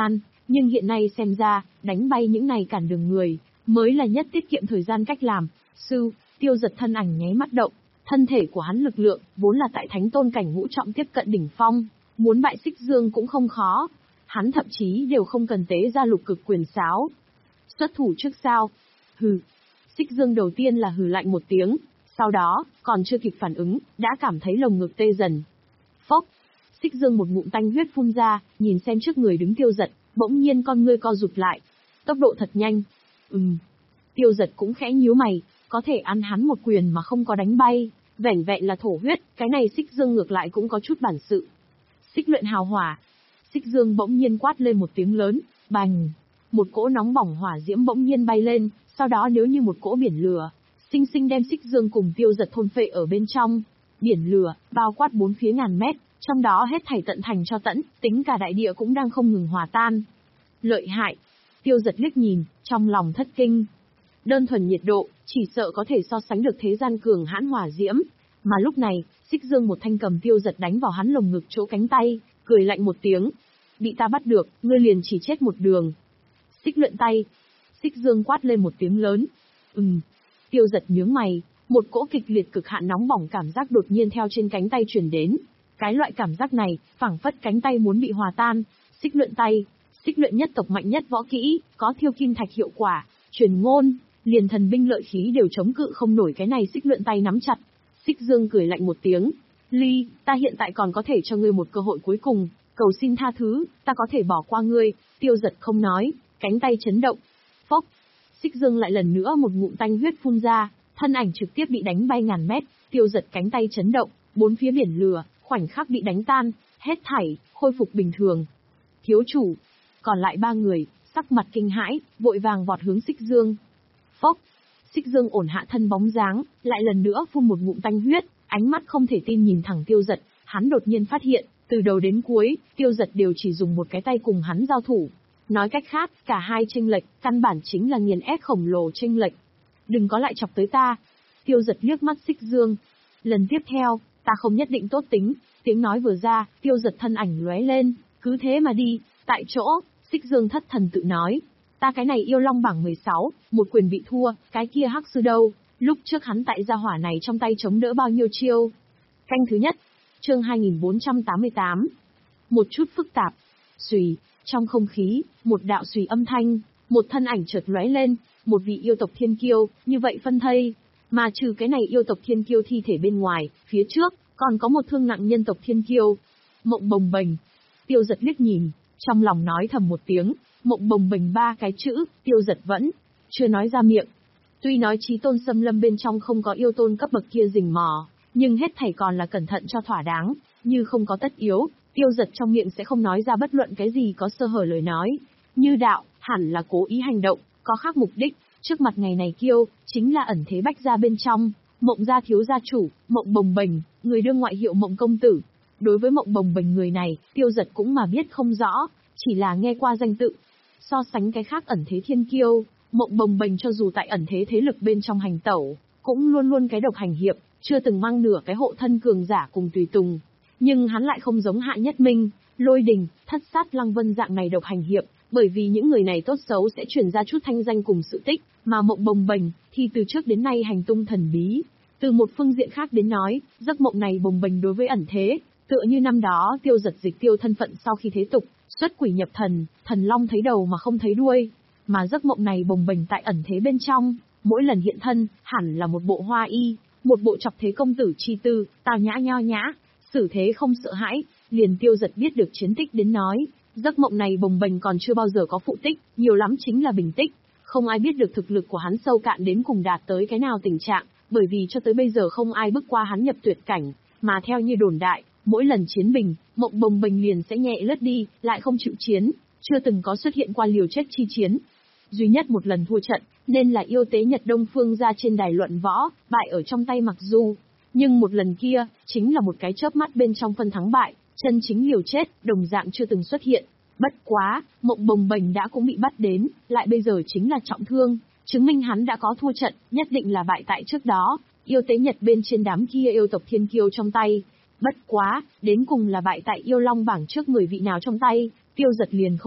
Nhưng hiện nay xem ra, đánh bay những này cản đường người, mới là nhất tiết kiệm thời gian cách làm. Sư, Tiêu Giật thân ảnh nháy mắt động, thân thể của hắn lực lượng, vốn là tại thánh tôn cảnh ngũ trọng tiếp cận đỉnh phong, muốn bại Xích Dương cũng không khó. Hắn thậm chí đều không cần tế ra lục cực quyền sáo. Xuất thủ trước sao? Hừ. Xích Dương đầu tiên là hừ lạnh một tiếng, sau đó, còn chưa kịp phản ứng, đã cảm thấy lồng ngực tê dần. Phốc. Xích Dương một ngụm tanh huyết phun ra, nhìn xem trước người đứng Tiêu Giật, bỗng nhiên con ngươi co rụt lại. Tốc độ thật nhanh. Ừm. Tiêu Giật cũng khẽ nhíu mày, có thể ăn hắn một quyền mà không có đánh bay, vẻn vẹn là thổ huyết, cái này Xích Dương ngược lại cũng có chút bản sự. Xích luyện hào hỏa. Xích Dương bỗng nhiên quát lên một tiếng lớn, bành. Một cỗ nóng bỏng hỏa diễm bỗng nhiên bay lên, sau đó nếu như một cỗ biển lửa, sinh sinh đem Xích Dương cùng Tiêu Giật thôn phệ ở bên trong. Biển lửa, bao quát bốn phía ngàn mét, trong đó hết thảy tận thành cho tẫn, tính cả đại địa cũng đang không ngừng hòa tan. Lợi hại. Tiêu Giật liếc nhìn, trong lòng thất kinh. Đơn thuần nhiệt độ, chỉ sợ có thể so sánh được thế gian cường hãn hỏa diễm. Mà lúc này, Xích Dương một thanh cầm Tiêu Giật đánh vào hắn lồng ngực chỗ cánh tay, cười lạnh một tiếng. Bị ta bắt được, ngươi liền chỉ chết một đường. Xích luyện tay. Xích Dương quát lên một tiếng lớn. Ừm. Tiêu Giật nhướng mày, một cỗ kịch liệt cực hạn nóng bỏng cảm giác đột nhiên theo trên cánh tay truyền đến. Cái loại cảm giác này, phảng phất cánh tay muốn bị hòa tan. Xích luyện tay, xích luyện nhất tộc mạnh nhất võ kỹ, có thiêu kim thạch hiệu quả, truyền ngôn, liền thần binh lợi khí đều chống cự không nổi cái này xích luyện tay nắm chặt. Xích Dương cười lạnh một tiếng. Ly, ta hiện tại còn có thể cho ngươi một cơ hội cuối cùng, cầu xin tha thứ, ta có thể bỏ qua ngươi. Tiêu Giật không nói, cánh tay chấn động. Phốc. Xích Dương lại lần nữa một ngụm tanh huyết phun ra, thân ảnh trực tiếp bị đánh bay ngàn mét. Tiêu Giật cánh tay chấn động, bốn phía biển lửa, khoảnh khắc bị đánh tan, hết thảy, khôi phục bình thường. Thiếu chủ. Còn lại ba người, sắc mặt kinh hãi, vội vàng vọt hướng Xích Dương. Phốc. Xích Dương ổn hạ thân bóng dáng, lại lần nữa phun một ngụm tanh huyết, ánh mắt không thể tin nhìn thẳng Tiêu Giật, hắn đột nhiên phát hiện, từ đầu đến cuối, Tiêu Giật đều chỉ dùng một cái tay cùng hắn giao thủ. Nói cách khác, cả hai chênh lệch, căn bản chính là nghiền ép khổng lồ chênh lệch. Đừng có lại chọc tới ta. Tiêu Giật liếc mắt Xích Dương. Lần tiếp theo, ta không nhất định tốt tính. Tiếng nói vừa ra, Tiêu Giật thân ảnh lóe lên, cứ thế mà đi, tại chỗ, Xích Dương thất thần tự nói. Ta cái này yêu long bảng mười sáu, một quyền bị thua, cái kia hắc sư đâu, lúc trước hắn tại gia hỏa này trong tay chống đỡ bao nhiêu chiêu. Canh thứ nhất, chương hai nghìn bốn trăm tám mươi tám. Một chút phức tạp. Xùy, trong không khí, một đạo xùy âm thanh, một thân ảnh chợt lóe lên, một vị yêu tộc thiên kiêu, như vậy phân thây. Mà trừ cái này yêu tộc thiên kiêu thi thể bên ngoài, phía trước, còn có một thương nặng nhân tộc thiên kiêu. Mộng bồng bềnh. Tiêu Giật liếc nhìn, trong lòng nói thầm một tiếng, mộng bồng bềnh ba cái chữ, Tiêu Giật vẫn chưa nói ra miệng. Tuy nói chí tôn xâm lâm bên trong không có yêu tôn cấp bậc kia rình mò, nhưng hết thảy còn là cẩn thận cho thỏa đáng, như không có tất yếu, Tiêu Giật trong miệng sẽ không nói ra bất luận cái gì có sơ hở lời nói. Như đạo, hẳn là cố ý hành động, có khác mục đích, trước mặt ngày này kiêu, chính là ẩn thế bách gia bên trong, Mộng gia thiếu gia chủ, Mộng bồng bềnh, người đương ngoại hiệu Mộng công tử. Đối với Mộng bồng bềnh người này, Tiêu Giật cũng mà biết không rõ, chỉ là nghe qua danh tự. So sánh cái khác ẩn thế thiên kiêu, Mộng bồng bềnh cho dù tại ẩn thế thế lực bên trong hành tẩu, cũng luôn luôn cái độc hành hiệp, chưa từng mang nửa cái hộ thân cường giả cùng tùy tùng. Nhưng hắn lại không giống Hạ Nhất Minh, Lôi Đình, Thất Sát Lăng Vân dạng này độc hành hiệp, bởi vì những người này tốt xấu sẽ truyền ra chút thanh danh cùng sự tích, mà Mộng bồng bềnh thì từ trước đến nay hành tung thần bí. Từ một phương diện khác đến nói, giấc mộng này bồng bềnh đối với ẩn thế, tựa như năm đó Tiêu Giật dịch tiêu thân phận sau khi thế tục, xuất quỷ nhập thần, thần long thấy đầu mà không thấy đuôi. Mà giấc mộng này bồng bềnh tại ẩn thế bên trong, mỗi lần hiện thân, hẳn là một bộ hoa y, một bộ chọc thế công tử chi tư, tào nhã nho nhã, xử thế không sợ hãi. Liền Tiêu Giật biết được chiến tích đến nói, giấc mộng này bồng bềnh còn chưa bao giờ có phụ tích, nhiều lắm chính là bình tích. Không ai biết được thực lực của hắn sâu cạn đến cùng đạt tới cái nào tình trạng, bởi vì cho tới bây giờ không ai bước qua hắn nhập tuyệt cảnh, mà theo như đồn đại, mỗi lần chiến bình, Mộng bồng bềnh liền sẽ nhẹ lướt đi, lại không chịu chiến, chưa từng có xuất hiện qua liều chết chi chiến. Duy nhất một lần thua trận, nên là yêu tế Nhật Đông Phương ra trên đài luận võ, bại ở trong tay Mặc Du. Nhưng một lần kia, chính là một cái chớp mắt bên trong phân thắng bại, chân chính liều chết, đồng dạng chưa từng xuất hiện. Bất quá, Mộng bồng bềnh đã cũng bị bắt đến, lại bây giờ chính là trọng thương, chứng minh hắn đã có thua trận, nhất định là bại tại trước đó, yêu tế Nhật bên trên đám kia yêu tộc thiên kiêu trong tay. Bất quá, đến cùng là bại tại yêu long bảng trước người vị nào trong tay, Tiêu Giật liền không biết,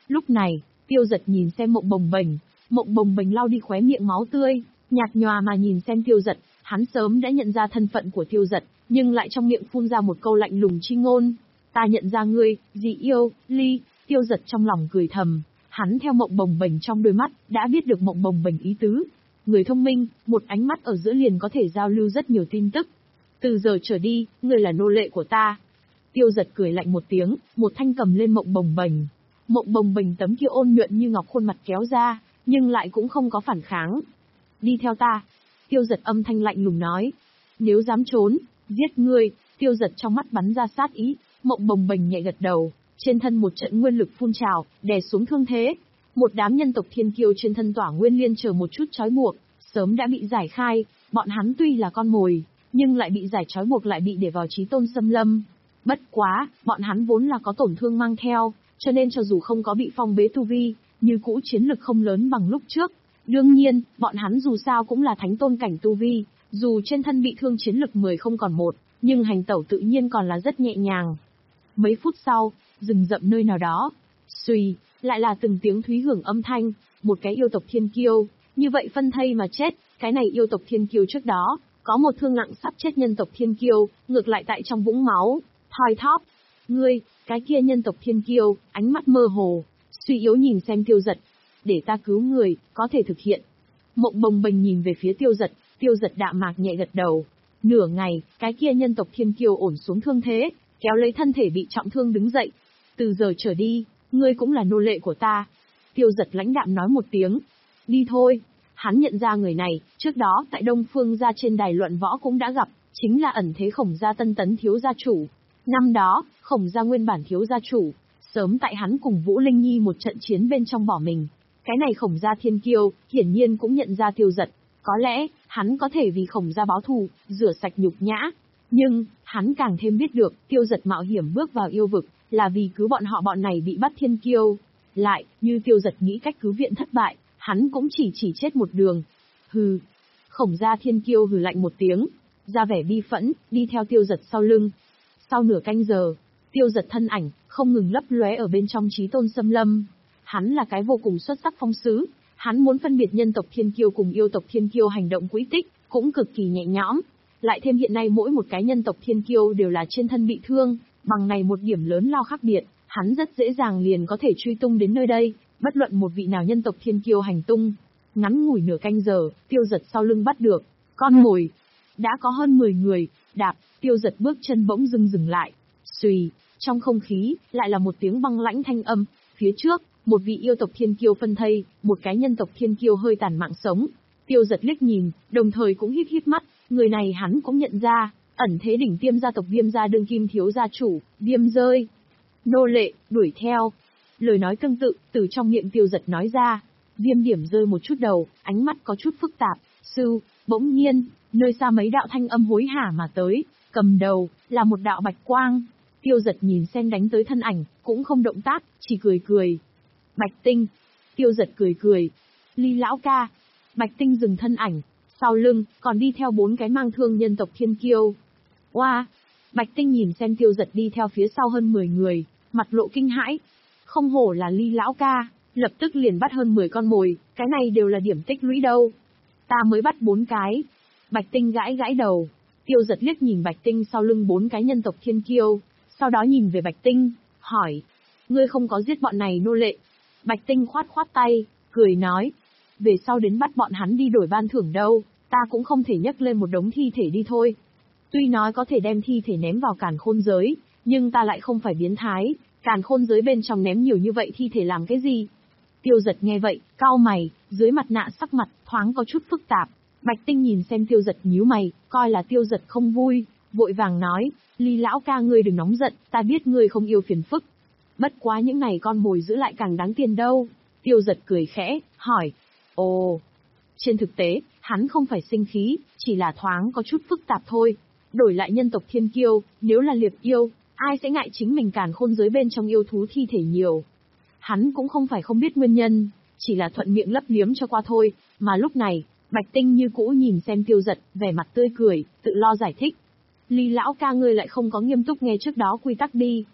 Lúc này, Tiêu Dật nhìn xem Mộng Bồng Bềnh, Mộng Bồng Bềnh lau đi khóe miệng máu tươi, nhạt nhòa mà nhìn xem Tiêu Dật, hắn sớm đã nhận ra thân phận của Tiêu Dật, nhưng lại trong miệng phun ra một câu lạnh lùng chi ngôn. Ta nhận ra ngươi, Dị Yêu, Ly. Tiêu Dật trong lòng cười thầm, hắn theo Mộng Bồng Bềnh trong đôi mắt, đã biết được Mộng Bồng Bềnh ý tứ. Người thông minh, một ánh mắt ở giữa liền có thể giao lưu rất nhiều tin tức. Từ giờ trở đi, ngươi là nô lệ của ta. Tiêu Dật cười lạnh một tiếng, một thanh cầm lên Mộng Bồng Bềnh. Mộng Bồng Bềnh tấm kia ôn nhuận như ngọc khuôn mặt kéo ra, nhưng lại cũng không có phản kháng. Đi theo ta. Tiêu Dật âm thanh lạnh lùng nói. Nếu dám trốn, giết ngươi. Tiêu Dật trong mắt bắn ra sát ý. Mộng Bồng Bềnh nhẹ gật đầu, trên thân một trận nguyên lực phun trào, đè xuống thương thế. Một đám nhân tộc thiên kiêu trên thân tỏa nguyên liên chờ một chút trói buộc, sớm đã bị giải khai. Bọn hắn tuy là con mồi, nhưng lại bị giải trói buộc lại bị để vào Chí Tôn xâm lâm. Bất quá, bọn hắn vốn là có tổn thương mang theo, cho nên cho dù không có bị phong bế tu vi, như cũ chiến lực không lớn bằng lúc trước. Đương nhiên, bọn hắn dù sao cũng là thánh tôn cảnh tu vi, dù trên thân bị thương chiến lực mười không còn một, nhưng hành tẩu tự nhiên còn là rất nhẹ nhàng. Mấy phút sau, rừng rậm nơi nào đó, xuy, lại là từng tiếng thúy hưởng âm thanh, một cái yêu tộc thiên kiêu, như vậy phân thây mà chết, cái này yêu tộc thiên kiêu trước đó, có một thương nặng sắp chết nhân tộc thiên kiêu, ngược lại tại trong vũng máu, thoi thóp. Ngươi, cái kia nhân tộc thiên kiêu, ánh mắt mơ hồ, suy yếu nhìn xem Tiêu Dật. Để ta cứu người, có thể thực hiện. Mộng Bồng Bềnh nhìn về phía Tiêu Dật, Tiêu Dật đạm mạc nhẹ gật đầu. Nửa ngày, cái kia nhân tộc thiên kiêu ổn xuống thương thế, kéo lấy thân thể bị trọng thương đứng dậy. Từ giờ trở đi, ngươi cũng là nô lệ của ta. Tiêu Dật lãnh đạm nói một tiếng. Đi thôi. Hắn nhận ra người này, trước đó tại Đông Phương gia trên đài luận võ cũng đã gặp, chính là ẩn thế Khổng gia Tân Tấn thiếu gia chủ. Năm đó, Khổng gia nguyên bản thiếu gia chủ, sớm tại hắn cùng Vũ Linh Nhi một trận chiến bên trong bỏ mình. Cái này Khổng gia thiên kiêu, hiển nhiên cũng nhận ra Tiêu Dật. Có lẽ, hắn có thể vì Khổng gia báo thù, rửa sạch nhục nhã. Nhưng, hắn càng thêm biết được, Tiêu Dật mạo hiểm bước vào yêu vực, là vì cứu bọn họ bọn này bị bắt thiên kiêu. Lại, như Tiêu Dật nghĩ cách cứu viện thất bại, hắn cũng chỉ chỉ chết một đường. Hừ. Khổng gia thiên kiêu hừ lạnh một tiếng, ra vẻ bi phẫn, đi theo Tiêu Dật sau lưng. Sau nửa canh giờ, Tiêu Dật thân ảnh, không ngừng lấp lóe ở bên trong Chí Tôn xâm lâm. Hắn là cái vô cùng xuất sắc phong sứ, hắn muốn phân biệt nhân tộc thiên kiêu cùng yêu tộc thiên kiêu hành động quỹ tích, cũng cực kỳ nhẹ nhõm. Lại thêm hiện nay mỗi một cái nhân tộc thiên kiêu đều là trên thân bị thương, bằng này một điểm lớn lao khác biệt, hắn rất dễ dàng liền có thể truy tung đến nơi đây, bất luận một vị nào nhân tộc thiên kiêu hành tung. Ngắn ngủi nửa canh giờ, Tiêu Dật sau lưng bắt được con mồi. Đã có hơn mười người, đạp, Tiêu Dật bước chân bỗng dưng dừng lại. Xùy, trong không khí, lại là một tiếng băng lãnh thanh âm, phía trước, một vị yêu tộc thiên kiêu phân thây, một cái nhân tộc thiên kiêu hơi tàn mạng sống. Tiêu Dật liếc nhìn, đồng thời cũng híp híp mắt, người này hắn cũng nhận ra, ẩn thế đỉnh tiêm gia tộc Viêm gia đương kim thiếu gia chủ, Viêm rơi. Nô lệ, đuổi theo. Lời nói tương tự, từ trong miệng Tiêu Dật nói ra. Viêm điểm rơi một chút đầu, ánh mắt có chút phức tạp, sư, bỗng nhiên, nơi xa mấy đạo thanh âm hối hả mà tới, cầm đầu, là một đạo bạch quang. Tiêu Dật nhìn xem đánh tới thân ảnh, cũng không động tác, chỉ cười cười. Bạch Tinh. Tiêu Dật cười cười. Ly lão ca. Bạch Tinh dừng thân ảnh, sau lưng, còn đi theo bốn cái mang thương nhân tộc thiên kiêu. Oa! Bạch Tinh nhìn xem Tiêu Dật đi theo phía sau hơn mười người, mặt lộ kinh hãi. Không hổ là Ly lão ca, lập tức liền bắt hơn mười con mồi, cái này đều là điểm tích lũy đâu. Ta mới bắt bốn cái. Bạch Tinh gãi gãi đầu. Tiêu Dật liếc nhìn Bạch Tinh sau lưng bốn cái nhân tộc thiên kiêu, sau đó nhìn về Bạch Tinh, hỏi. Ngươi không có giết bọn này nô lệ. Bạch Tinh khoát khoát tay, cười nói. Về sau đến bắt bọn hắn đi đổi ban thưởng đâu, ta cũng không thể nhấc lên một đống thi thể đi thôi. Tuy nói có thể đem thi thể ném vào càn khôn giới, nhưng ta lại không phải biến thái, càn khôn giới bên trong ném nhiều như vậy thi thể làm cái gì? Tiêu Dật nghe vậy, cau mày, dưới mặt nạ sắc mặt, thoáng có chút phức tạp. Bạch Tinh nhìn xem Tiêu Dật nhíu mày, coi là Tiêu Dật không vui, vội vàng nói, Ly lão ca ngươi đừng nóng giận, ta biết ngươi không yêu phiền phức. Bất quá những này con mồi giữ lại càng đáng tiền đâu. Tiêu Dật cười khẽ, hỏi. Ồ, trên thực tế, hắn không phải sinh khí, chỉ là thoáng có chút phức tạp thôi. Đổi lại nhân tộc thiên kiêu, nếu là liệp yêu, ai sẽ ngại chính mình càn khôn giới bên trong yêu thú thi thể nhiều. Hắn cũng không phải không biết nguyên nhân, chỉ là thuận miệng lấp liếm cho qua thôi, mà lúc này, Bạch Tinh như cũ nhìn xem Tiêu Dật, vẻ mặt tươi cười, tự lo giải thích. Ly lão ca ngươi lại không có nghiêm túc nghe trước đó quy tắc đi.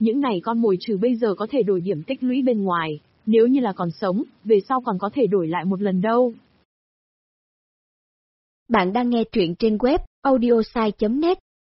Những này con mồi trừ bây giờ có thể đổi điểm tích lũy bên ngoài, nếu như là còn sống, về sau còn có thể đổi lại một lần đâu. Bạn đang nghe truyện trên web audiosai chấm net.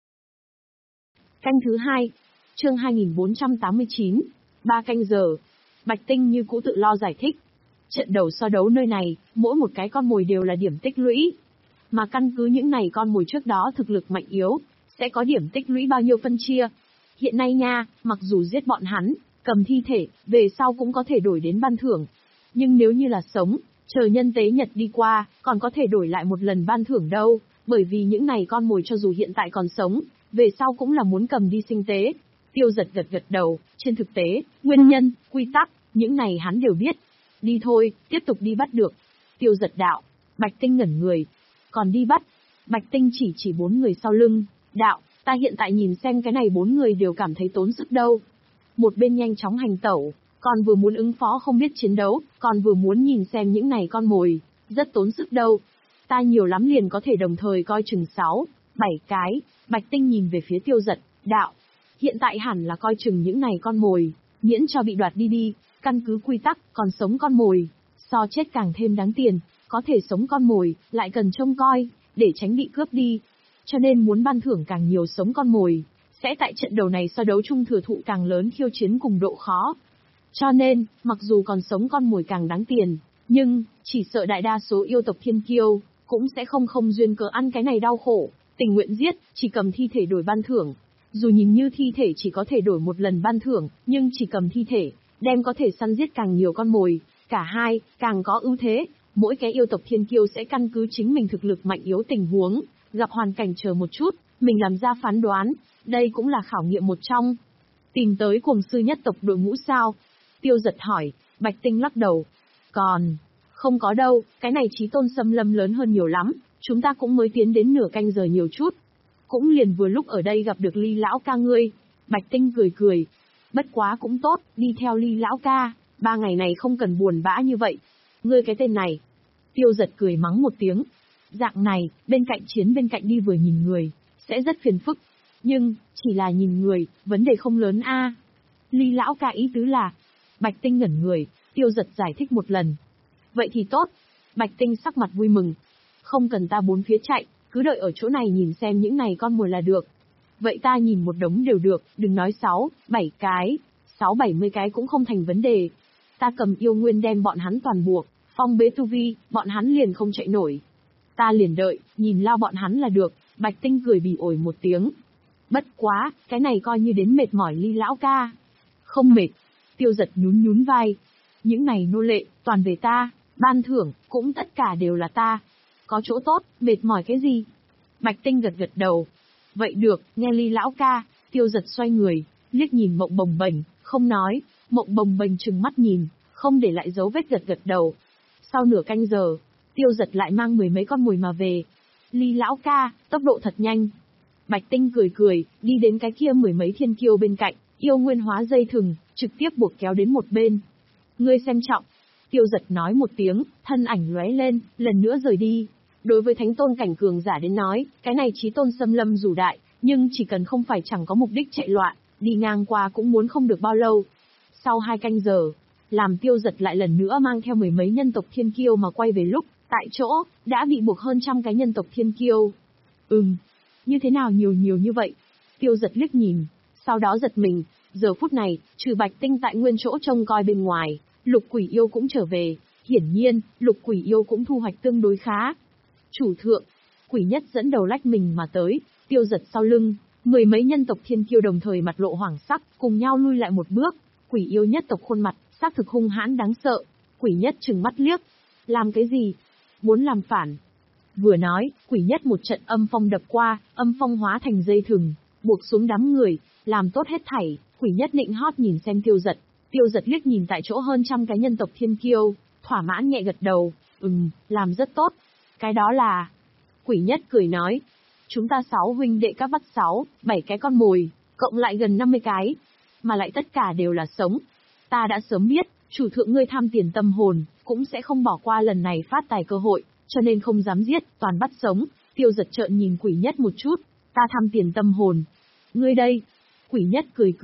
Canh thứ hai, chương hai nghìn bốn trăm tám mươi chín, ba canh giờ. Bạch Tinh như cũ tự lo giải thích. Trận đầu so đấu nơi này, mỗi một cái con mồi đều là điểm tích lũy. Mà căn cứ những này con mồi trước đó thực lực mạnh yếu, sẽ có điểm tích lũy bao nhiêu phân chia. Hiện nay nha, mặc dù giết bọn hắn, cầm thi thể, về sau cũng có thể đổi đến ban thưởng. Nhưng nếu như là sống, chờ nhân tế nhật đi qua, còn có thể đổi lại một lần ban thưởng đâu, bởi vì những này con mồi cho dù hiện tại còn sống, về sau cũng là muốn cầm đi sinh tế. Tiêu Giật gật gật đầu, trên thực tế, nguyên nhân, quy tắc, những này hắn đều biết. Đi thôi, tiếp tục đi bắt được. Tiêu Giật đạo. Bạch Tinh ngẩn người. Còn đi bắt. Bạch Tinh chỉ chỉ bốn người sau lưng. Đạo, ta hiện tại nhìn xem cái này bốn người đều cảm thấy tốn sức đâu. Một bên nhanh chóng hành tẩu, còn vừa muốn ứng phó không biết chiến đấu, còn vừa muốn nhìn xem những này con mồi, rất tốn sức đâu. Ta nhiều lắm liền có thể đồng thời coi chừng sáu, bảy cái. Bạch Tinh nhìn về phía Tiêu Giật, đạo. Hiện tại hẳn là coi chừng những này con mồi, miễn cho bị đoạt đi đi, căn cứ quy tắc, còn sống con mồi, so chết càng thêm đáng tiền, có thể sống con mồi, lại cần trông coi, để tránh bị cướp đi. Cho nên muốn ban thưởng càng nhiều sống con mồi, sẽ tại trận đầu này so đấu chung thừa thụ càng lớn khiêu chiến cùng độ khó. Cho nên, mặc dù còn sống con mồi càng đáng tiền, nhưng, chỉ sợ đại đa số yêu tộc thiên kiêu, cũng sẽ không không duyên cớ ăn cái này đau khổ, tình nguyện giết, chỉ cầm thi thể đổi ban thưởng. Dù nhìn như thi thể chỉ có thể đổi một lần ban thưởng, nhưng chỉ cầm thi thể, đem có thể săn giết càng nhiều con mồi, cả hai, càng có ưu thế. Mỗi cái yêu tộc thiên kiêu sẽ căn cứ chính mình thực lực mạnh yếu tình huống, gặp hoàn cảnh chờ một chút, mình làm ra phán đoán, đây cũng là khảo nghiệm một trong. Tìm tới cuồng sư nhất tộc đội ngũ sao? Tiêu Giật hỏi. Bạch Tinh lắc đầu. Còn, không có đâu, cái này chí tôn xâm lâm lớn hơn nhiều lắm, chúng ta cũng mới tiến đến nửa canh giờ nhiều chút. Cũng liền vừa lúc ở đây gặp được Ly lão ca ngươi. Bạch Tinh cười cười. Bất quá cũng tốt, đi theo Ly lão ca, ba ngày này không cần buồn bã như vậy. Ngươi cái tên này. Tiêu Giật cười mắng một tiếng. Dạng này, bên cạnh chiến bên cạnh đi vừa nhìn người, sẽ rất phiền phức. Nhưng, chỉ là nhìn người, vấn đề không lớn a. À. Ly lão ca ý tứ là. Bạch Tinh ngẩn người, Tiêu Giật giải thích một lần. Vậy thì tốt. Bạch Tinh sắc mặt vui mừng. Không cần ta bốn phía chạy, cứ đợi ở chỗ này nhìn xem những này con mồi là được. Vậy ta nhìn một đống đều được, đừng nói sáu, bảy cái, sáu bảy mươi cái cũng không thành vấn đề. Ta cầm yêu nguyên đem bọn hắn toàn buộc, phong bế tu vi, bọn hắn liền không chạy nổi. Ta liền đợi, nhìn lao bọn hắn là được. Bạch Tinh cười bỉ ổi một tiếng. Bất quá, cái này coi như đến mệt mỏi Ly lão ca. Không mệt. Tiêu Giật nhún nhún vai. Những này nô lệ, toàn về ta, ban thưởng, cũng tất cả đều là ta. Có chỗ tốt, mệt mỏi cái gì? Bạch Tinh gật gật đầu. Vậy được, nghe Ly lão ca. Tiêu Giật xoay người, liếc nhìn Mộng Bồng Bềnh, không nói. Mộng Bồng Bềnh trừng mắt nhìn, không để lại dấu vết gật gật đầu. Sau nửa canh giờ, Tiêu Giật lại mang mười mấy con mồi mà về. Ly lão ca, tốc độ thật nhanh. Bạch Tinh cười cười, đi đến cái kia mười mấy thiên kiêu bên cạnh, yêu nguyên hóa dây thừng, trực tiếp buộc kéo đến một bên. Ngươi xem trọng. Tiêu Giật nói một tiếng, thân ảnh lóe lên, lần nữa rời đi. Đối với thánh tôn cảnh cường giả đến nói, cái này chí tôn xâm lâm dù đại, nhưng chỉ cần không phải chẳng có mục đích chạy loạn, đi ngang qua cũng muốn không được bao lâu. Sau hai canh giờ, làm Tiêu Giật lại lần nữa mang theo mười mấy nhân tộc thiên kiêu mà quay về lúc, tại chỗ, đã bị buộc hơn trăm cái nhân tộc thiên kiêu. Ừm, như thế nào nhiều nhiều như vậy? Tiêu Giật liếc nhìn, sau đó giật mình, giờ phút này, trừ Bạch Tinh tại nguyên chỗ trông coi bên ngoài, Lục Quỷ Yêu cũng trở về, hiển nhiên, Lục Quỷ Yêu cũng thu hoạch tương đối khá. Chủ thượng, Quỷ Nhất dẫn đầu lách mình mà tới, Tiêu Giật sau lưng, mười mấy nhân tộc thiên kiêu đồng thời mặt lộ hoảng sắc, cùng nhau lui lại một bước. Quỷ Yêu nhất tộc khuôn mặt, xác thực hung hãn đáng sợ. Quỷ Nhất trừng mắt liếc, làm cái gì? Muốn làm phản. Vừa nói, Quỷ Nhất một trận âm phong đập qua, âm phong hóa thành dây thừng, buộc xuống đám người, làm tốt hết thảy. Quỷ Nhất nịnh hót nhìn xem Tiêu Giật, Tiêu Giật liếc nhìn tại chỗ hơn trăm cái nhân tộc thiên kiêu, thỏa mãn nhẹ gật đầu, ừm, làm rất tốt. Cái đó là... Quỷ Nhất cười nói, chúng ta sáu huynh đệ các bắt sáu, bảy cái con mồi, cộng lại gần năm mươi cái, mà lại tất cả đều là sống. Ta đã sớm biết, chủ thượng ngươi tham tiền tâm hồn, cũng sẽ không bỏ qua lần này phát tài cơ hội, cho nên không dám giết, toàn bắt sống. Tiêu Giật trợn nhìn Quỷ Nhất một chút, ta tham tiền tâm hồn. Ngươi đây. Quỷ Nhất cười cười,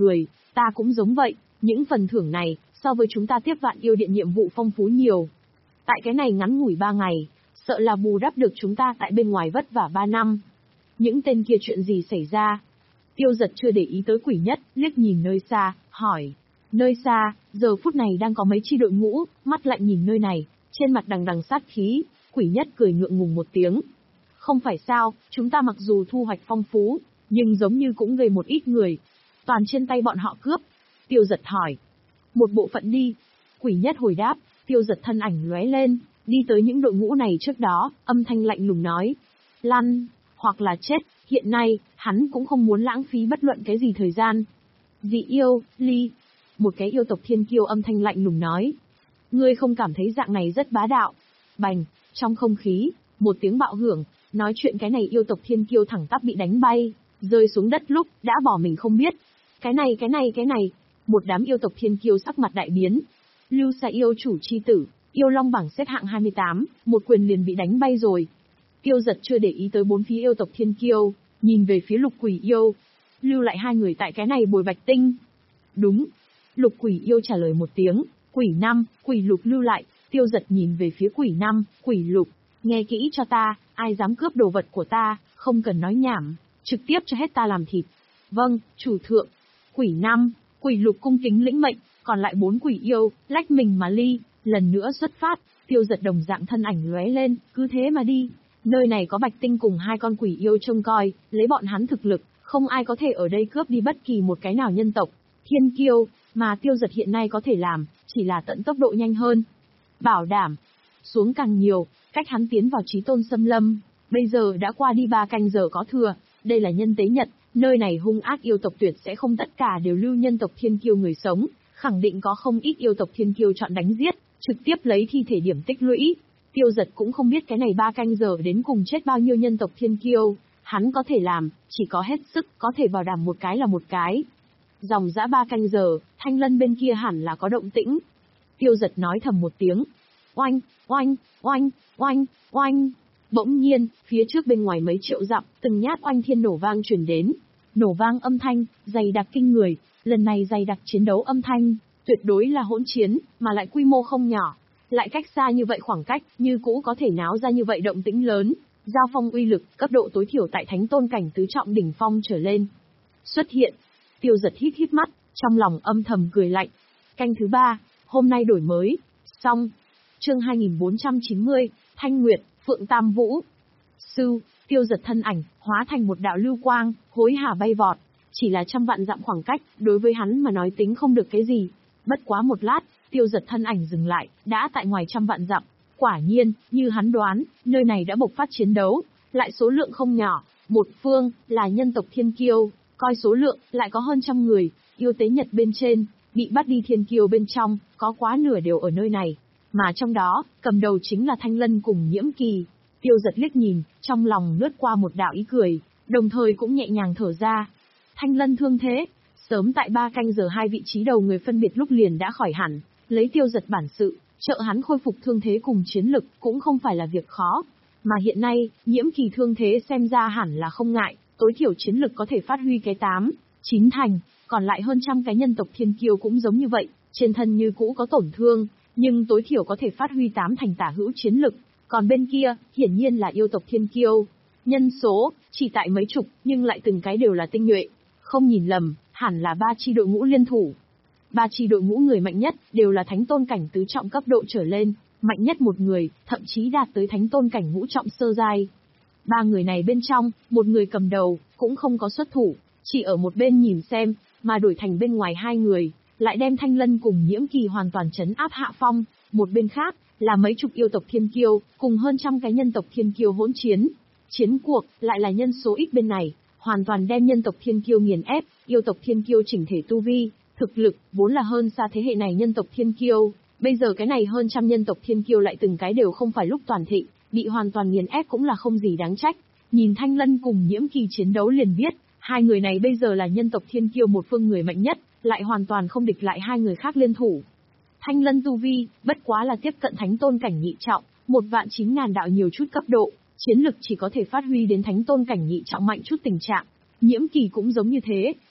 Ta cũng giống vậy, những phần thưởng này, so với chúng ta tiếp vạn yêu điện nhiệm vụ phong phú nhiều. Tại cái này ngắn ngủi ba ngày, sợ là bù đắp được chúng ta tại bên ngoài vất vả ba năm. Những tên kia chuyện gì xảy ra? Tiêu Giật chưa để ý tới Quỷ Nhất, liếc nhìn nơi xa, hỏi. Nơi xa, giờ phút này đang có mấy chi đội ngũ, mắt lạnh nhìn nơi này, trên mặt đằng đằng sát khí. Quỷ Nhất cười ngượng ngùng một tiếng. Không phải sao, chúng ta mặc dù thu hoạch phong phú, nhưng giống như cũng gây một ít người. Toàn trên tay bọn họ cướp. Tiêu Giật hỏi. Một bộ phận đi. Quỷ Nhất hồi đáp. Tiêu Giật thân ảnh lóe lên, đi tới những đội ngũ này trước đó, âm thanh lạnh lùng nói. Lăn, hoặc là chết, hiện nay, hắn cũng không muốn lãng phí bất luận cái gì thời gian. Dị yêu, ly. Một cái yêu tộc thiên kiêu âm thanh lạnh lùng nói. Ngươi không cảm thấy dạng này rất bá đạo. Bành, trong không khí, một tiếng bạo hưởng, nói chuyện cái này yêu tộc thiên kiêu thẳng tắp bị đánh bay, rơi xuống đất lúc, đã bỏ mình không biết. Cái này cái này cái này, một đám yêu tộc thiên kiêu sắc mặt đại biến. Lưu Sa yêu chủ chi tử, yêu long bảng xếp hạng hai mươi tám, một quyền liền bị đánh bay rồi. Tiêu Giật chưa để ý tới bốn phía yêu tộc thiên kiêu, nhìn về phía Lục Quỷ yêu. Lưu lại hai người tại cái này bồi bạch tinh. Đúng. Lục Quỷ yêu trả lời một tiếng, Quỷ năm, Quỷ Lục lưu lại. Tiêu Giật nhìn về phía Quỷ năm, Quỷ Lục. Nghe kỹ cho ta, ai dám cướp đồ vật của ta, không cần nói nhảm, trực tiếp cho hết ta làm thịt. Vâng, chủ thượng. Quỷ năm, Quỷ Lục cung kính lĩnh mệnh, còn lại bốn quỷ yêu, lách mình mà ly, lần nữa xuất phát. Tiêu Giật đồng dạng thân ảnh lóe lên, cứ thế mà đi. Nơi này có Bạch Tinh cùng hai con quỷ yêu trông coi, lấy bọn hắn thực lực, không ai có thể ở đây cướp đi bất kỳ một cái nào nhân tộc, thiên kiêu, mà Tiêu Giật hiện nay có thể làm, chỉ là tận tốc độ nhanh hơn. Bảo đảm, xuống càng nhiều, cách hắn tiến vào Chí Tôn Xâm Lâm, bây giờ đã qua đi ba canh giờ có thừa, đây là nhân tế nhật, nơi này hung ác yêu tộc tuyệt sẽ không tất cả đều lưu nhân tộc thiên kiêu người sống, khẳng định có không ít yêu tộc thiên kiêu chọn đánh giết, trực tiếp lấy thi thể điểm tích lũy. Tiêu Giật cũng không biết cái này ba canh giờ đến cùng chết bao nhiêu nhân tộc thiên kiêu, hắn có thể làm, chỉ có hết sức, có thể bảo đảm một cái là một cái. Dòng dã ba canh giờ, Thanh Lân bên kia hẳn là có động tĩnh. Tiêu Giật nói thầm một tiếng. Oanh, oanh, oanh, oanh, oanh. Bỗng nhiên, phía trước bên ngoài mấy triệu dặm, từng nhát oanh thiên nổ vang truyền đến. Nổ vang âm thanh, dày đặc kinh người, lần này dày đặc chiến đấu âm thanh, tuyệt đối là hỗn chiến, mà lại quy mô không nhỏ. Lại cách xa như vậy khoảng cách, như cũ có thể náo ra như vậy động tĩnh lớn. Giao phong uy lực, cấp độ tối thiểu tại thánh tôn cảnh tứ trọng đỉnh phong trở lên. Xuất hiện. Tiêu Giật hít hít mắt, trong lòng âm thầm cười lạnh. Canh thứ ba, hôm nay đổi mới. Xong. Chương hai nghìn bốn trăm chín mươi, Thanh Nguyệt, Phượng Tam Vũ. Sư, Tiêu Giật thân ảnh, hóa thành một đạo lưu quang, hối hả bay vọt. Chỉ là trăm vạn dặm khoảng cách, đối với hắn mà nói tính không được cái gì. Bất quá một lát, Tiêu Giật thân ảnh dừng lại, đã tại ngoài trăm vạn dặm. Quả nhiên, như hắn đoán, nơi này đã bộc phát chiến đấu, lại số lượng không nhỏ. Một phương, là nhân tộc thiên kiêu, coi số lượng, lại có hơn trăm người, yêu tế nhật bên trên, bị bắt đi thiên kiêu bên trong, có quá nửa đều ở nơi này. Mà trong đó, cầm đầu chính là Thanh Lân cùng Nhiễm Kỳ. Tiêu Giật liếc nhìn, trong lòng lướt qua một đạo ý cười, đồng thời cũng nhẹ nhàng thở ra. Thanh Lân thương thế, sớm tại ba canh giờ hai vị trí đầu người phân biệt lúc liền đã khỏi hẳn, lấy Tiêu Giật bản sự, trợ hắn khôi phục thương thế cùng chiến lực cũng không phải là việc khó. Mà hiện nay, Nhiễm Kỳ thương thế xem ra hẳn là không ngại, tối thiểu chiến lực có thể phát huy cái tám, chín thành, còn lại hơn trăm cái nhân tộc thiên kiêu cũng giống như vậy, trên thân như cũ có tổn thương, nhưng tối thiểu có thể phát huy tám thành tả hữu chiến lực. Còn bên kia, hiển nhiên là yêu tộc thiên kiêu. Nhân số, chỉ tại mấy chục, nhưng lại từng cái đều là tinh nhuệ. Không nhìn lầm, hẳn là ba chi đội ngũ liên thủ. Ba chi đội ngũ người mạnh nhất, đều là thánh tôn cảnh tứ trọng cấp độ trở lên, mạnh nhất một người, thậm chí đạt tới thánh tôn cảnh ngũ trọng sơ giai. Ba người này bên trong, một người cầm đầu, cũng không có xuất thủ, chỉ ở một bên nhìn xem, mà đổi thành bên ngoài hai người, lại đem Thanh Lân cùng Nhiễm Kỳ hoàn toàn trấn áp hạ phong. Một bên khác, là mấy chục yêu tộc thiên kiêu, cùng hơn trăm cái nhân tộc thiên kiêu hỗn chiến. Chiến cuộc, lại là nhân số ít bên này, hoàn toàn đem nhân tộc thiên kiêu nghiền ép, yêu tộc thiên kiêu chỉnh thể tu vi, thực lực, vốn là hơn xa thế hệ này nhân tộc thiên kiêu. Bây giờ cái này hơn trăm nhân tộc thiên kiêu lại từng cái đều không phải lúc toàn thịnh, bị hoàn toàn nghiền ép cũng là không gì đáng trách. Nhìn Thanh Lân cùng Nhiễm Kỳ chiến đấu liền biết, hai người này bây giờ là nhân tộc thiên kiêu một phương người mạnh nhất, lại hoàn toàn không địch lại hai người khác liên thủ. Thanh Lân tu vi, bất quá là tiếp cận thánh tôn cảnh nhị trọng, một vạn chín ngàn đạo nhiều chút cấp độ, chiến lực chỉ có thể phát huy đến thánh tôn cảnh nhị trọng mạnh chút tình trạng. Nhiễm Kỳ cũng giống như thế,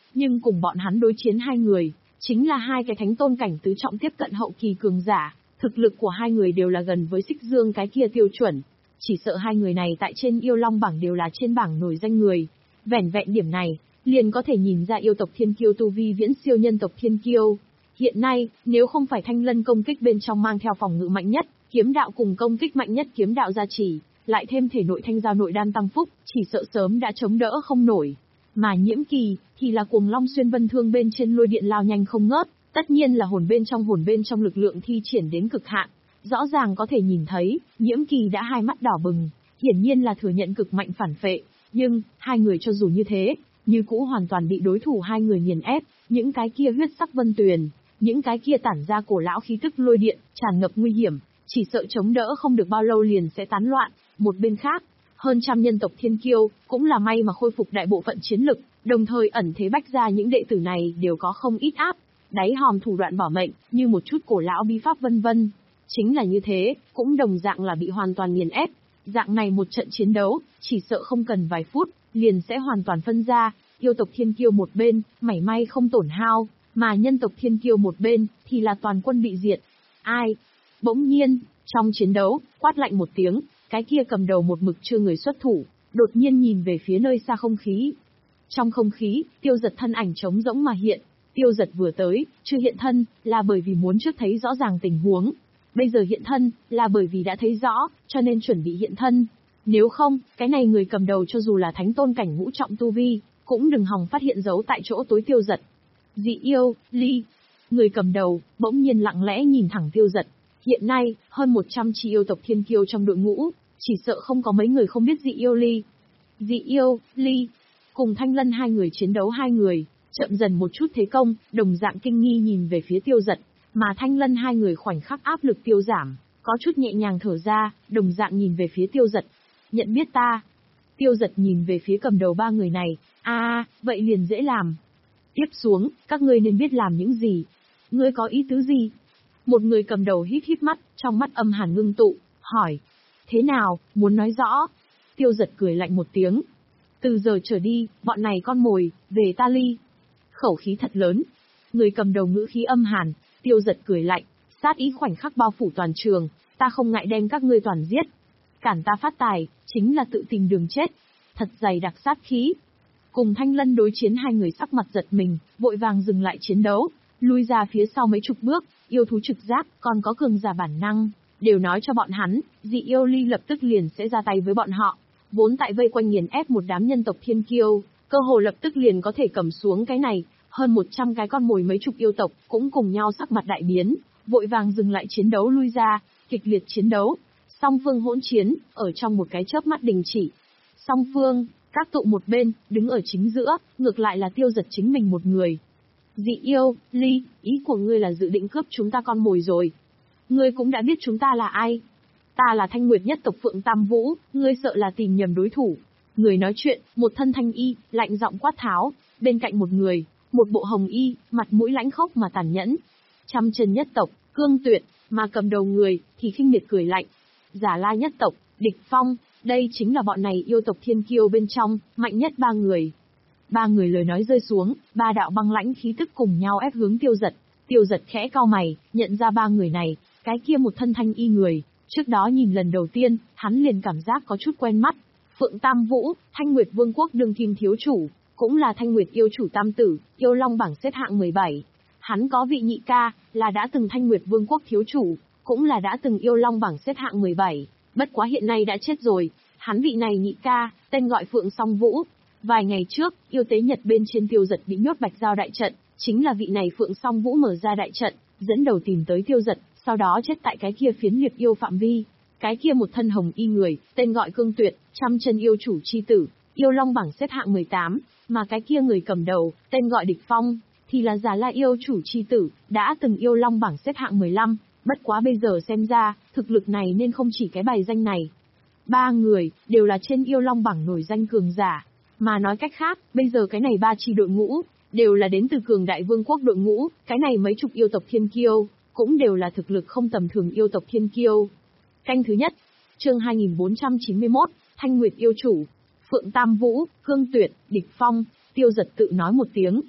nhưng cùng bọn hắn đối chiến hai người, chính là hai cái thánh tôn cảnh tứ trọng tiếp cận hậu kỳ cường giả, thực lực của hai người đều là gần với Xích Dương cái kia tiêu chuẩn. Chỉ sợ hai người này tại trên yêu long bảng đều là trên bảng nổi danh người. Vẻn vẹn điểm này, liền có thể nhìn ra yêu tộc Thiên Kiêu tu vi viễn siêu nhân tộc Thiên Kiêu. Hiện nay, nếu không phải Thanh Lân công kích bên trong mang theo phòng ngự mạnh nhất, kiếm đạo cùng công kích mạnh nhất kiếm đạo gia trì, lại thêm thể nội thanh giao nội đan tăng phúc, chỉ sợ sớm đã chống đỡ không nổi. Mà Nhiễm Kỳ, thì là cuồng long xuyên vân thương bên trên lôi điện lao nhanh không ngớt, tất nhiên là hồn bên trong hồn bên trong lực lượng thi triển đến cực hạn. Rõ ràng có thể nhìn thấy, Nhiễm Kỳ đã hai mắt đỏ bừng, hiển nhiên là thừa nhận cực mạnh phản phệ, nhưng, hai người cho dù như thế, như cũ hoàn toàn bị đối thủ hai người nghiền ép, những cái kia huyết sắc vân tuyền, những cái kia tản ra cổ lão khí tức lôi điện, tràn ngập nguy hiểm, chỉ sợ chống đỡ không được bao lâu liền sẽ tán loạn. Một bên khác, hơn trăm nhân tộc Thiên Kiêu, cũng là may mà khôi phục đại bộ phận chiến lực, đồng thời ẩn thế bách ra những đệ tử này đều có không ít áp, đáy hòm thủ đoạn bảo mệnh, như một chút cổ lão bí pháp vân vân. Chính là như thế, cũng đồng dạng là bị hoàn toàn nghiền ép. Dạng này một trận chiến đấu, chỉ sợ không cần vài phút, liền sẽ hoàn toàn phân ra, yêu tộc Thiên Kiêu một bên, mảy may không tổn hao, mà nhân tộc Thiên Kiêu một bên, thì là toàn quân bị diệt. Ai? Bỗng nhiên, trong chiến đấu, quát lạnh một tiếng, cái kia cầm đầu một mực chưa người xuất thủ, đột nhiên nhìn về phía nơi xa không khí. Trong không khí, Tiêu Dật thân ảnh trống rỗng mà hiện. Tiêu Dật vừa tới, chưa hiện thân, là bởi vì muốn trước thấy rõ ràng tình huống. Bây giờ hiện thân, là bởi vì đã thấy rõ, cho nên chuẩn bị hiện thân. Nếu không, cái này người cầm đầu cho dù là thánh tôn cảnh ngũ trọng tu vi, cũng đừng hòng phát hiện dấu tại chỗ tối Tiêu Dật. Dị yêu, ly. Người cầm đầu, bỗng nhiên lặng lẽ nhìn thẳng Tiêu Dật. Hiện nay, hơn một trăm chi yêu tộc Thiên Kiêu trong đội ngũ, chỉ sợ không có mấy người không biết dị yêu ly. Dị yêu, ly. Cùng Thanh Lân hai người chiến đấu hai người, chậm dần một chút thế công, đồng dạng kinh nghi nhìn về phía Tiêu Dật, mà Thanh Lân hai người khoảnh khắc áp lực tiêu giảm, có chút nhẹ nhàng thở ra, đồng dạng nhìn về phía Tiêu Dật. Nhận biết ta. Tiêu Dật nhìn về phía cầm đầu ba người này, a à, vậy liền dễ làm. Tiếp xuống, các ngươi nên biết làm những gì. Ngươi có ý tứ gì? Một người cầm đầu híp híp mắt, trong mắt âm hàn ngưng tụ, hỏi. Thế nào, muốn nói rõ? Tiêu Dật cười lạnh một tiếng. Từ giờ trở đi, bọn này con mồi, về ta ly. Khẩu khí thật lớn. Người cầm đầu ngữ khí âm hàn, Tiêu Dật cười lạnh, sát ý khoảnh khắc bao phủ toàn trường, ta không ngại đem các ngươi toàn giết. Cản ta phát tài, chính là tự tìm đường chết. Thật dày đặc sát khí. Cùng Thanh Lân đối chiến hai người sắc mặt giật mình, vội vàng dừng lại chiến đấu, lui ra phía sau mấy chục bước, yêu thú trực giác, còn có cường giả bản năng, đều nói cho bọn hắn, dị yêu ly lập tức liền sẽ ra tay với bọn họ. Vốn tại vây quanh nghiền ép một đám nhân tộc Thiên Kiêu, cơ hồ lập tức liền có thể cầm xuống cái này, hơn một trăm cái con mồi mấy chục yêu tộc, cũng cùng nhau sắc mặt đại biến, vội vàng dừng lại chiến đấu lui ra, kịch liệt chiến đấu. Song phương hỗn chiến, ở trong một cái chớp mắt đình chỉ. Song phương, các tụ một bên, đứng ở chính giữa, ngược lại là Tiêu Dật chính mình một người. Dị yêu, ly, ý của ngươi là dự định cướp chúng ta con mồi rồi. Ngươi cũng đã biết chúng ta là ai. Ta là Thanh Nguyệt nhất tộc Phượng Tam Vũ, ngươi sợ là tìm nhầm đối thủ. Người nói chuyện, một thân thanh y, lạnh giọng quát tháo, bên cạnh một người, một bộ hồng y, mặt mũi lãnh khốc mà tàn nhẫn. Trăm chân nhất tộc, Cương Tuyệt, mà cầm đầu người, thì khinh miệt cười lạnh. Giả La nhất tộc, Địch Phong, đây chính là bọn này yêu tộc Thiên Kiêu bên trong, mạnh nhất ba người. Ba người lời nói rơi xuống, ba đạo băng lãnh khí tức cùng nhau ép hướng Tiêu Dật. Tiêu Dật khẽ cau mày, nhận ra ba người này, cái kia một thân thanh y người, trước đó nhìn lần đầu tiên, hắn liền cảm giác có chút quen mắt. Phượng Tam Vũ, Thanh Nguyệt Vương quốc đương kim thiếu chủ, cũng là Thanh Nguyệt yêu chủ tam tử, yêu long bảng xếp hạng mười bảy. Hắn có vị nhị ca, là đã từng Thanh Nguyệt Vương quốc thiếu chủ, cũng là đã từng yêu long bảng xếp hạng mười bảy, bất quá hiện nay đã chết rồi. Hắn vị này nhị ca, tên gọi Phượng Song Vũ. Vài ngày trước, yêu tế Nhật bên trên Tiêu Dật bị nhốt Bạch Giao đại trận, chính là vị này Phượng Song Vũ mở ra đại trận, dẫn đầu tìm tới Tiêu Dật, sau đó chết tại cái kia phiến liệp yêu phạm vi. Cái kia một thân hồng y người, tên gọi Cương Tuyệt, trăm chân yêu chủ chi tử, yêu long bảng xếp hạng mười tám, mà cái kia người cầm đầu, tên gọi Địch Phong, thì là Giả La yêu chủ chi tử, đã từng yêu long bảng xếp hạng mười lăm, bất quá bây giờ xem ra, thực lực này nên không chỉ cái bài danh này. Ba người, đều là trên yêu long bảng nổi danh cường giả. Mà nói cách khác, bây giờ cái này ba chi đội ngũ, đều là đến từ cường đại vương quốc đội ngũ, cái này mấy chục yêu tộc Thiên Kiêu, cũng đều là thực lực không tầm thường yêu tộc Thiên Kiêu. Canh thứ nhất, chương hai nghìn bốn trăm chín mươi mốt, Thanh Nguyệt yêu chủ, Phượng Tam Vũ, Cương Tuyệt, Địch Phong. Tiêu Dật tự nói một tiếng,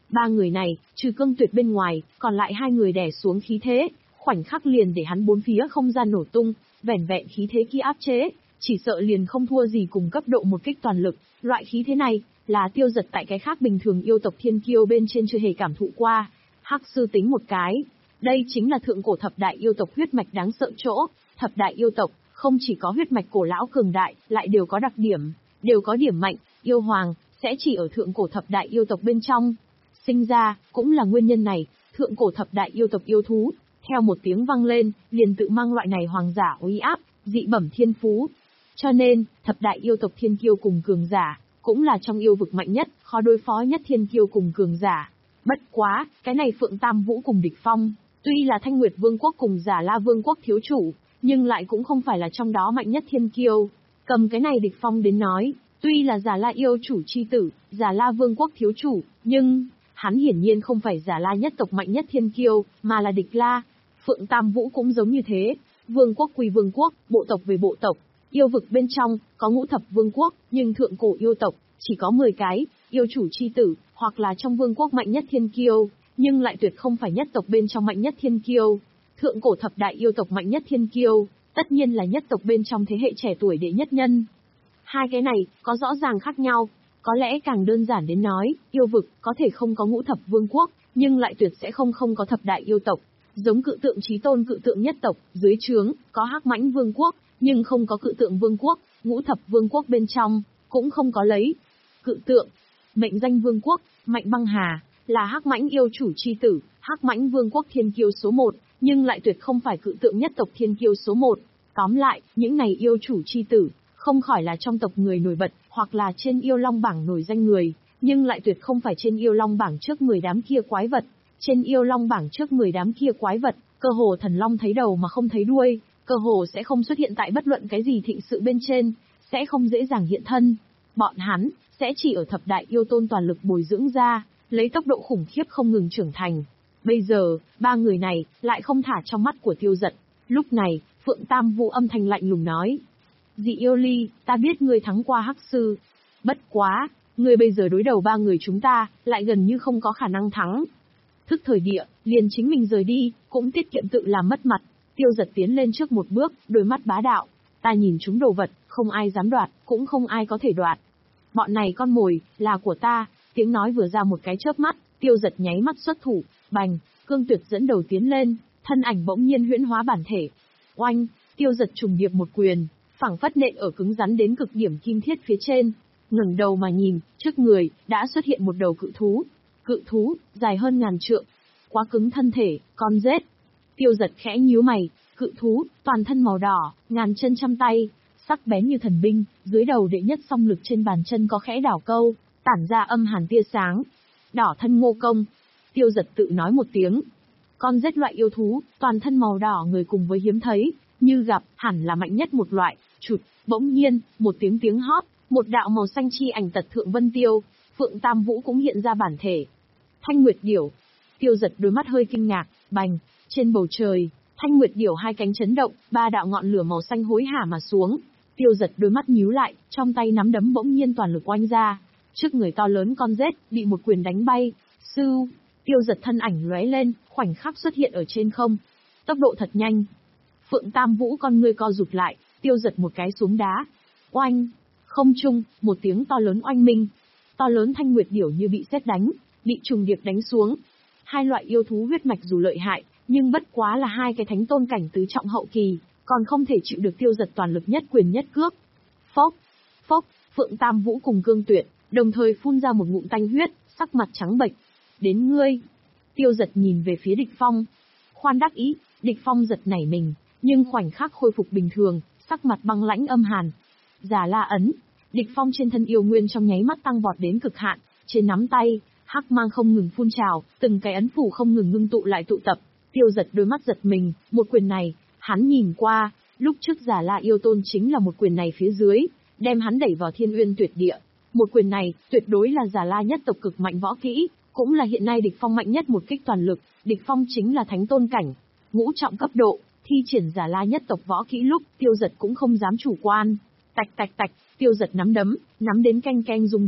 Ba người này, trừ Cương Tuyệt bên ngoài, còn lại hai người đè xuống khí thế, khoảnh khắc liền để hắn bốn phía không gian nổ tung, vẻn vẹn khí thế kia áp chế, chỉ sợ liền không thua gì cùng cấp độ một kích toàn lực, loại khí thế này, là Tiêu Dật tại cái khác bình thường yêu tộc thiên kiêu bên trên chưa hề cảm thụ qua. Hắc sư tính một cái, đây chính là thượng cổ thập đại yêu tộc huyết mạch đáng sợ chỗ, thập đại yêu tộc, không chỉ có huyết mạch cổ lão cường đại, lại đều có đặc điểm, đều có điểm mạnh, yêu hoàng, sẽ chỉ ở thượng cổ thập đại yêu tộc bên trong. Sinh ra, cũng là nguyên nhân này, thượng cổ thập đại yêu tộc yêu thú, theo một tiếng vang lên, liền tự mang loại này hoàng giả uy áp, dị bẩm thiên phú. Cho nên, thập đại yêu tộc thiên kiêu cùng cường giả, cũng là trong yêu vực mạnh nhất, khó đối phó nhất thiên kiêu cùng cường giả. Bất quá, cái này Phượng Tam Vũ cùng Địch Phong, tuy là Thanh Nguyệt Vương quốc cùng Giả La Vương quốc thiếu chủ, nhưng lại cũng không phải là trong đó mạnh nhất thiên kiêu. Cầm cái này Địch Phong đến nói, tuy là Giả La yêu chủ chi tử, Giả La Vương quốc thiếu chủ, nhưng hắn hiển nhiên không phải Giả La nhất tộc mạnh nhất thiên kiêu, mà là Địch La. Phượng Tam Vũ cũng giống như thế, vương quốc quy vương quốc, bộ tộc về bộ tộc. Yêu vực bên trong, có ngũ thập vương quốc, nhưng thượng cổ yêu tộc, chỉ có mười cái, yêu chủ chi tử, hoặc là trong vương quốc mạnh nhất thiên kiêu, nhưng lại tuyệt không phải nhất tộc bên trong mạnh nhất thiên kiêu. Thượng cổ thập đại yêu tộc mạnh nhất thiên kiêu, tất nhiên là nhất tộc bên trong thế hệ trẻ tuổi đệ nhất nhân. Hai cái này, có rõ ràng khác nhau, có lẽ càng đơn giản đến nói, yêu vực có thể không có ngũ thập vương quốc, nhưng lại tuyệt sẽ không không có thập đại yêu tộc. Giống cự tượng chí tôn cự tượng nhất tộc, dưới trướng, có hắc mãnh vương quốc, nhưng không có cự tượng vương quốc, ngũ thập vương quốc bên trong, cũng không có lấy. Cự tượng, mệnh danh vương quốc, Mạnh Băng Hà, là hắc mãnh yêu chủ chi tử, hắc mãnh vương quốc thiên kiêu số một, nhưng lại tuyệt không phải cự tượng nhất tộc thiên kiêu số một. Tóm lại, những này yêu chủ chi tử, không khỏi là trong tộc người nổi bật, hoặc là trên yêu long bảng nổi danh người, nhưng lại tuyệt không phải trên yêu long bảng trước mười đám kia quái vật. Trên yêu long bảng trước mười đám kia quái vật, cơ hồ thần long thấy đầu mà không thấy đuôi, cơ hồ sẽ không xuất hiện tại bất luận cái gì thịnh sự bên trên, sẽ không dễ dàng hiện thân. Bọn hắn, sẽ chỉ ở thập đại yêu tôn toàn lực bồi dưỡng ra, lấy tốc độ khủng khiếp không ngừng trưởng thành. Bây giờ, ba người này, lại không thả trong mắt của Tiêu Dật. Lúc này, Phượng Tam Vũ âm thanh lạnh lùng nói. Dị yêu ly, ta biết ngươi thắng qua Hắc sư. Bất quá, ngươi bây giờ đối đầu ba người chúng ta, lại gần như không có khả năng thắng. Thức thời địa, liền chính mình rời đi, cũng tiết kiệm tự làm mất mặt. Tiêu Dật tiến lên trước một bước, đôi mắt bá đạo. Ta nhìn chúng đồ vật, không ai dám đoạt, cũng không ai có thể đoạt. Bọn này con mồi, là của ta. Tiếng nói vừa ra một cái chớp mắt, Tiêu Dật nháy mắt xuất thủ, bành, Cương Tuyệt dẫn đầu tiến lên, thân ảnh bỗng nhiên huyễn hóa bản thể. Oanh, Tiêu Dật trùng điệp một quyền, phảng phất nện ở cứng rắn đến cực điểm kim thiết phía trên. Ngẩng đầu mà nhìn, trước người, đã xuất hiện một đầu cự thú. Cự thú, dài hơn ngàn trượng. Quá cứng thân thể, con rết. Tiêu Dật khẽ nhíu mày, cự thú, toàn thân màu đỏ, ngàn chân trăm tay, sắc bén như thần binh, dưới đầu đệ nhất song lực trên bàn chân có khẽ đảo câu, tản ra âm hàn tia sáng. Đỏ thân ngô công. Tiêu Dật tự nói một tiếng. Con rết loại yêu thú, toàn thân màu đỏ người cùng với hiếm thấy, như gặp, hẳn là mạnh nhất một loại. Chụt, bỗng nhiên, một tiếng tiếng hót, một đạo màu xanh chi ảnh tật thượng vân tiêu, Phượng Tam Vũ cũng hiện ra bản thể. Thanh Nguyệt Điểu. Tiêu Dật đôi mắt hơi kinh ngạc, bành, trên bầu trời, Thanh Nguyệt Điểu hai cánh chấn động, ba đạo ngọn lửa màu xanh hối hả mà xuống. Tiêu Dật đôi mắt nhíu lại, trong tay nắm đấm bỗng nhiên toàn lực oanh ra. Trước người to lớn con rết, bị một quyền đánh bay. Sưu, Tiêu Dật thân ảnh lóe lên, khoảnh khắc xuất hiện ở trên không. Tốc độ thật nhanh. Phượng Tam Vũ con ngươi co rụt lại, Tiêu Dật một cái xuống đá. Oanh, không trung, một tiếng to lớn oanh minh. To lớn Thanh Nguyệt Điểu như bị sét đánh, bị trùng điệp đánh xuống. Hai loại yêu thú huyết mạch dù lợi hại, nhưng bất quá là hai cái thánh tôn cảnh tứ trọng hậu kỳ, còn không thể chịu được Tiêu Dật toàn lực nhất quyền nhất cước. Phốc, phốc, Phượng Tam Vũ cùng Cương Tuyệt, đồng thời phun ra một ngụm tanh huyết, sắc mặt trắng bệch. Đến ngươi. Tiêu Dật nhìn về phía Địch Phong. Khoan đắc ý, Địch Phong giật nảy mình, nhưng khoảnh khắc khôi phục bình thường, sắc mặt băng lãnh âm hàn. Giả La ấn. Địch Phong trên thân yêu nguyên trong nháy mắt tăng vọt đến cực hạn, trên nắm tay, hắc mang không ngừng phun trào, từng cái ấn phủ không ngừng ngưng tụ lại tụ tập. Tiêu Dật đôi mắt giật mình, một quyền này, hắn nhìn qua, lúc trước Giả La yêu tôn chính là một quyền này phía dưới, đem hắn đẩy vào Thiên Uyên Tuyệt Địa. Một quyền này, tuyệt đối là Giả La nhất tộc cực mạnh võ kỹ, cũng là hiện nay Địch Phong mạnh nhất một kích toàn lực. Địch Phong chính là thánh tôn cảnh, ngũ trọng cấp độ, thi triển Giả La nhất tộc võ kỹ lúc, Tiêu Dật cũng không dám chủ quan. Tạch tạch tạch, Tiêu Dật nắm đấm, nắm đến canh canh rung động.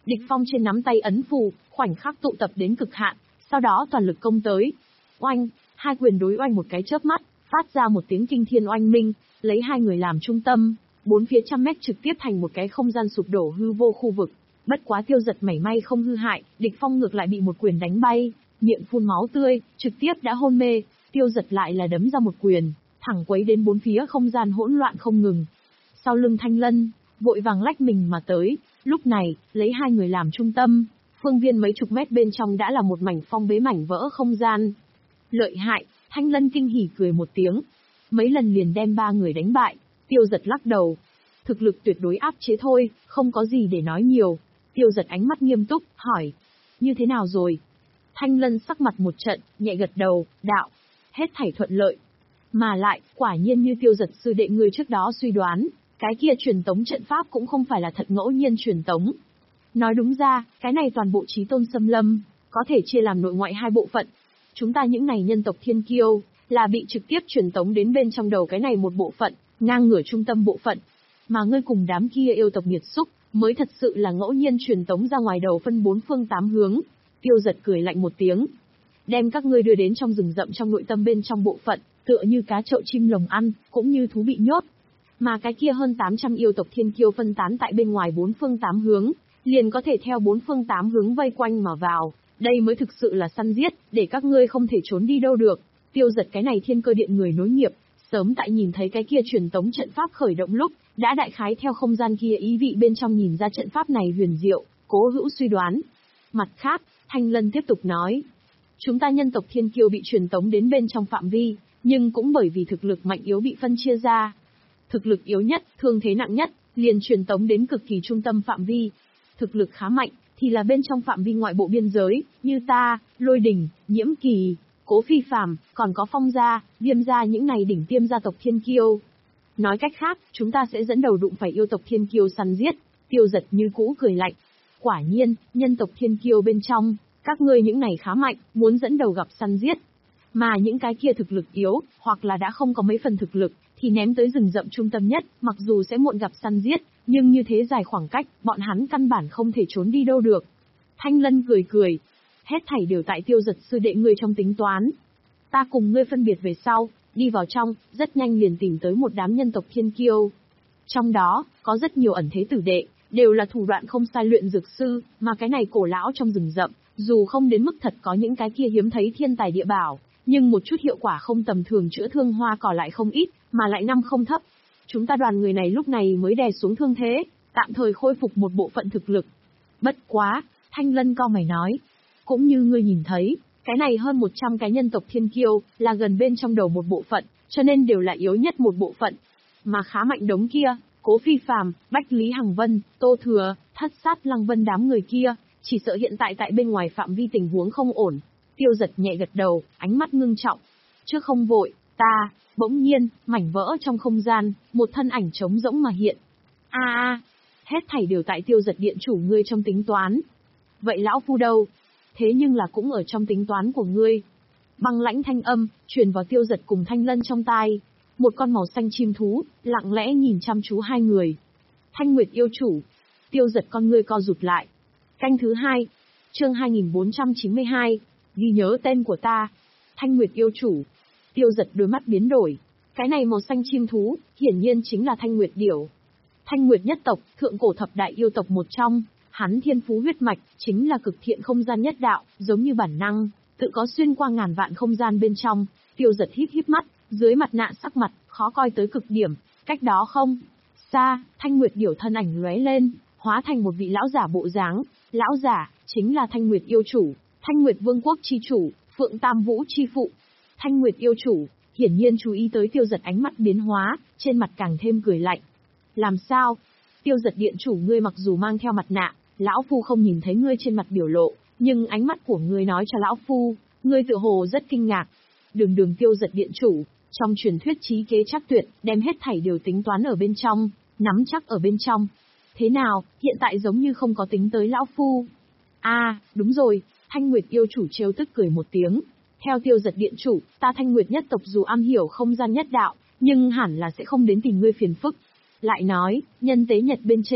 Địch Phong trên nắm tay ấn phù, khoảnh khắc tụ tập đến cực hạn, sau đó toàn lực công tới. Oanh, hai quyền đối oanh một cái chớp mắt, phát ra một tiếng kinh thiên oanh minh, lấy hai người làm trung tâm, bốn phía trăm mét trực tiếp thành một cái không gian sụp đổ hư vô khu vực. Bất quá Tiêu Dật mảy may không hư hại, Địch Phong ngược lại bị một quyền đánh bay, miệng phun máu tươi, trực tiếp đã hôn mê. Tiêu Dật lại là đấm ra một quyền, thẳng quấy đến bốn phía không gian hỗn loạn không ngừng. Sau lưng Thanh Lân, vội vàng lách mình mà tới, lúc này, lấy hai người làm trung tâm, phương viên mấy chục mét bên trong đã là một mảnh phong bế mảnh vỡ không gian. Lợi hại, Thanh Lân kinh hỉ cười một tiếng, mấy lần liền đem ba người đánh bại. Tiêu Dật lắc đầu, thực lực tuyệt đối áp chế thôi, không có gì để nói nhiều. Tiêu Dật ánh mắt nghiêm túc, hỏi, như thế nào rồi? Thanh Lân sắc mặt một trận, nhẹ gật đầu, đạo, hết thảy thuận lợi. Mà lại, quả nhiên như Tiêu Dật sư đệ người trước đó suy đoán, cái kia truyền tống trận pháp cũng không phải là thật ngẫu nhiên truyền tống. Nói đúng ra, cái này toàn bộ Chí Tôn Xâm Lâm, có thể chia làm nội ngoại hai bộ phận. Chúng ta những này nhân tộc thiên kiêu, là bị trực tiếp truyền tống đến bên trong đầu cái này một bộ phận, ngang ngửa trung tâm bộ phận. Mà ngươi cùng đám kia yêu tộc nghiệt xúc, mới thật sự là ngẫu nhiên truyền tống ra ngoài đầu phân bốn phương tám hướng. Tiêu Dật cười lạnh một tiếng, đem các ngươi đưa đến trong rừng rậm trong nội tâm bên trong bộ phận, tựa như cá trậu chim lồng ăn, cũng như thú bị nhốt. Mà cái kia hơn tám trăm yêu tộc thiên kiêu phân tán tại bên ngoài bốn phương tám hướng, liền có thể theo bốn phương tám hướng vây quanh mà vào, đây mới thực sự là săn giết, để các ngươi không thể trốn đi đâu được. Tiêu Dật cái này thiên cơ điện người nối nghiệp, sớm tại nhìn thấy cái kia truyền tống trận pháp khởi động lúc, đã đại khái theo không gian kia ý vị bên trong nhìn ra trận pháp này huyền diệu, cố hữu suy đoán. Mặt khác, Thanh Lân tiếp tục nói, chúng ta nhân tộc thiên kiêu bị truyền tống đến bên trong phạm vi, nhưng cũng bởi vì thực lực mạnh yếu bị phân chia ra. Thực lực yếu nhất, thương thế nặng nhất, liền truyền tống đến cực kỳ trung tâm phạm vi. Thực lực khá mạnh, thì là bên trong phạm vi ngoại bộ biên giới, như ta, Lôi Đình, Nhiễm Kỳ, Cố Phi Phàm, còn có Phong gia, Viêm gia những này đỉnh tiêm gia tộc thiên kiêu. Nói cách khác, chúng ta sẽ dẫn đầu đụng phải yêu tộc thiên kiêu săn giết. Tiêu Dật như cũ cười lạnh. Quả nhiên, nhân tộc thiên kiêu bên trong, các ngươi những này khá mạnh, muốn dẫn đầu gặp săn giết. Mà những cái kia thực lực yếu, hoặc là đã không có mấy phần thực lực, thì ném tới rừng rậm trung tâm nhất, mặc dù sẽ muộn gặp săn giết, nhưng như thế dài khoảng cách, bọn hắn căn bản không thể trốn đi đâu được. Thanh Lân cười cười, hết thảy đều tại Tiêu Dật sư đệ ngươi trong tính toán. Ta cùng ngươi phân biệt về sau, đi vào trong, rất nhanh liền tìm tới một đám nhân tộc thiên kiêu. Trong đó, có rất nhiều ẩn thế tử đệ, đều là thủ đoạn không sai luyện dược sư, mà cái này cổ lão trong rừng rậm, dù không đến mức thật có những cái kia hiếm thấy thiên tài địa bảo, nhưng một chút hiệu quả không tầm thường chữa thương hoa cỏ lại không ít, mà lại năm không thấp. Chúng ta đoàn người này lúc này mới đè xuống thương thế, tạm thời khôi phục một bộ phận thực lực. Bất quá, Thanh Lân cau mày nói, cũng như ngươi nhìn thấy, cái này hơn một trăm cái nhân tộc thiên kiêu, là gần bên trong đầu một bộ phận, cho nên đều là yếu nhất một bộ phận. Mà khá mạnh đống kia, Cố Phi Phàm, Bách Lý Hằng Vân, Tô Thừa, Thất Sát Lăng Vân đám người kia, chỉ sợ hiện tại tại bên ngoài phạm vi tình huống không ổn. Tiêu Dật nhẹ gật đầu, ánh mắt ngưng trọng. Trước không vội, ta, bỗng nhiên, mảnh vỡ trong không gian, một thân ảnh trống rỗng mà hiện. A a, hết thảy đều tại Tiêu Dật điện chủ ngươi trong tính toán. Vậy lão phu đâu? Thế nhưng là cũng ở trong tính toán của ngươi. Băng lãnh thanh âm, truyền vào Tiêu Dật cùng Thanh Lân trong tai. Một con màu xanh chim thú, lặng lẽ nhìn chăm chú hai người. Thanh Nguyệt yêu chủ. Tiêu Dật con ngươi co rụt lại. Canh thứ hai, chương hai nghìn bốn trăm chín mươi hai, ghi nhớ tên của ta. Thanh Nguyệt yêu chủ. Tiêu Dật đôi mắt biến đổi. Cái này màu xanh chim thú, hiển nhiên chính là Thanh Nguyệt điểu. Thanh Nguyệt nhất tộc, thượng cổ thập đại yêu tộc một trong, hắn thiên phú huyết mạch, chính là cực thiện không gian nhất đạo, giống như bản năng, tự có xuyên qua ngàn vạn không gian bên trong. Tiêu Dật híp híp mắt, dưới mặt nạ sắc mặt, khó coi tới cực điểm. Cách đó không xa, Thanh Nguyệt điểu thân ảnh lóe lên, hóa thành một vị lão giả bộ dáng. Lão giả, chính là Thanh Nguyệt yêu chủ, Thanh Nguyệt vương quốc chi chủ, Phượng Tam Vũ chi phụ. Thanh Nguyệt yêu chủ, hiển nhiên chú ý tới Tiêu Dật ánh mắt biến hóa, trên mặt càng thêm cười lạnh. Làm sao? Tiêu Dật điện chủ ngươi mặc dù mang theo mặt nạ, lão phu không nhìn thấy ngươi trên mặt biểu lộ, nhưng ánh mắt của ngươi nói cho lão phu, ngươi tựa hồ rất kinh ngạc. Đường đường Tiêu Dật điện chủ, trong truyền thuyết trí kế chắc tuyệt, đem hết thảy đều tính toán ở bên trong, nắm chắc ở bên trong. Thế nào, hiện tại giống như không có tính tới lão phu. A, à, đúng rồi, Thanh Nguyệt yêu chủ trêu tức cười một tiếng. Theo Tiêu Dật điện chủ, ta Thanh Nguyệt nhất tộc dù am hiểu không gian nhất đạo, nhưng hẳn là sẽ không đến tìm ngươi phiền phức. Lại nói, nhân tế nhật bên trên,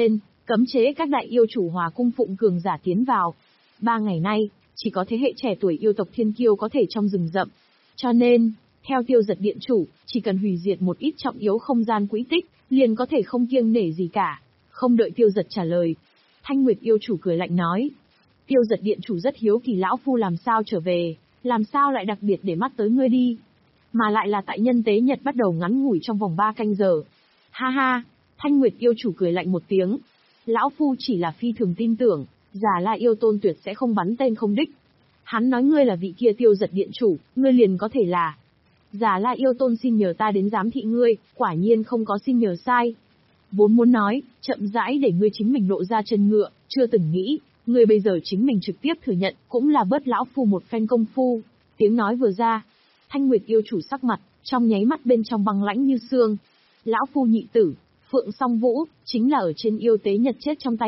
cấm chế các đại yêu chủ hòa cung phụng cường giả tiến vào. Ba ngày nay, chỉ có thế hệ trẻ tuổi yêu tộc thiên kiêu có thể trong rừng rậm. Cho nên, theo Tiêu Giật Điện chủ, chỉ cần hủy diệt một ít trọng yếu không gian quỹ tích, liền có thể không kiêng nể gì cả. Không đợi Tiêu Giật trả lời, Thanh Nguyệt yêu chủ cười lạnh nói. Tiêu Giật Điện chủ rất hiếu kỳ lão phu làm sao trở về, làm sao lại đặc biệt để mắt tới ngươi đi. Mà lại là tại nhân tế nhật bắt đầu ngắn ngủi trong vòng ba canh giờ. Ha ha, Thanh Nguyệt yêu chủ cười lạnh một tiếng. Lão phu chỉ là phi thường tin tưởng, Già La yêu tôn tuyệt sẽ không bắn tên không đích. Hắn nói ngươi là vị kia Tiêu Giật Điện chủ, ngươi liền có thể là. Già La yêu tôn xin nhờ ta đến giám thị ngươi, quả nhiên không có xin nhờ sai. Vốn muốn nói, chậm rãi để ngươi chính mình lộ ra chân ngựa, chưa từng nghĩ, ngươi bây giờ chính mình trực tiếp thừa nhận, cũng là bớt lão phu một phen công phu. Tiếng nói vừa ra, Thanh Nguyệt yêu chủ sắc mặt, trong nháy mắt bên trong băng lãnh như xương. Lão phu nhị tử, Phượng Song Vũ, chính là ở trên yêu tế nhật chết trong tay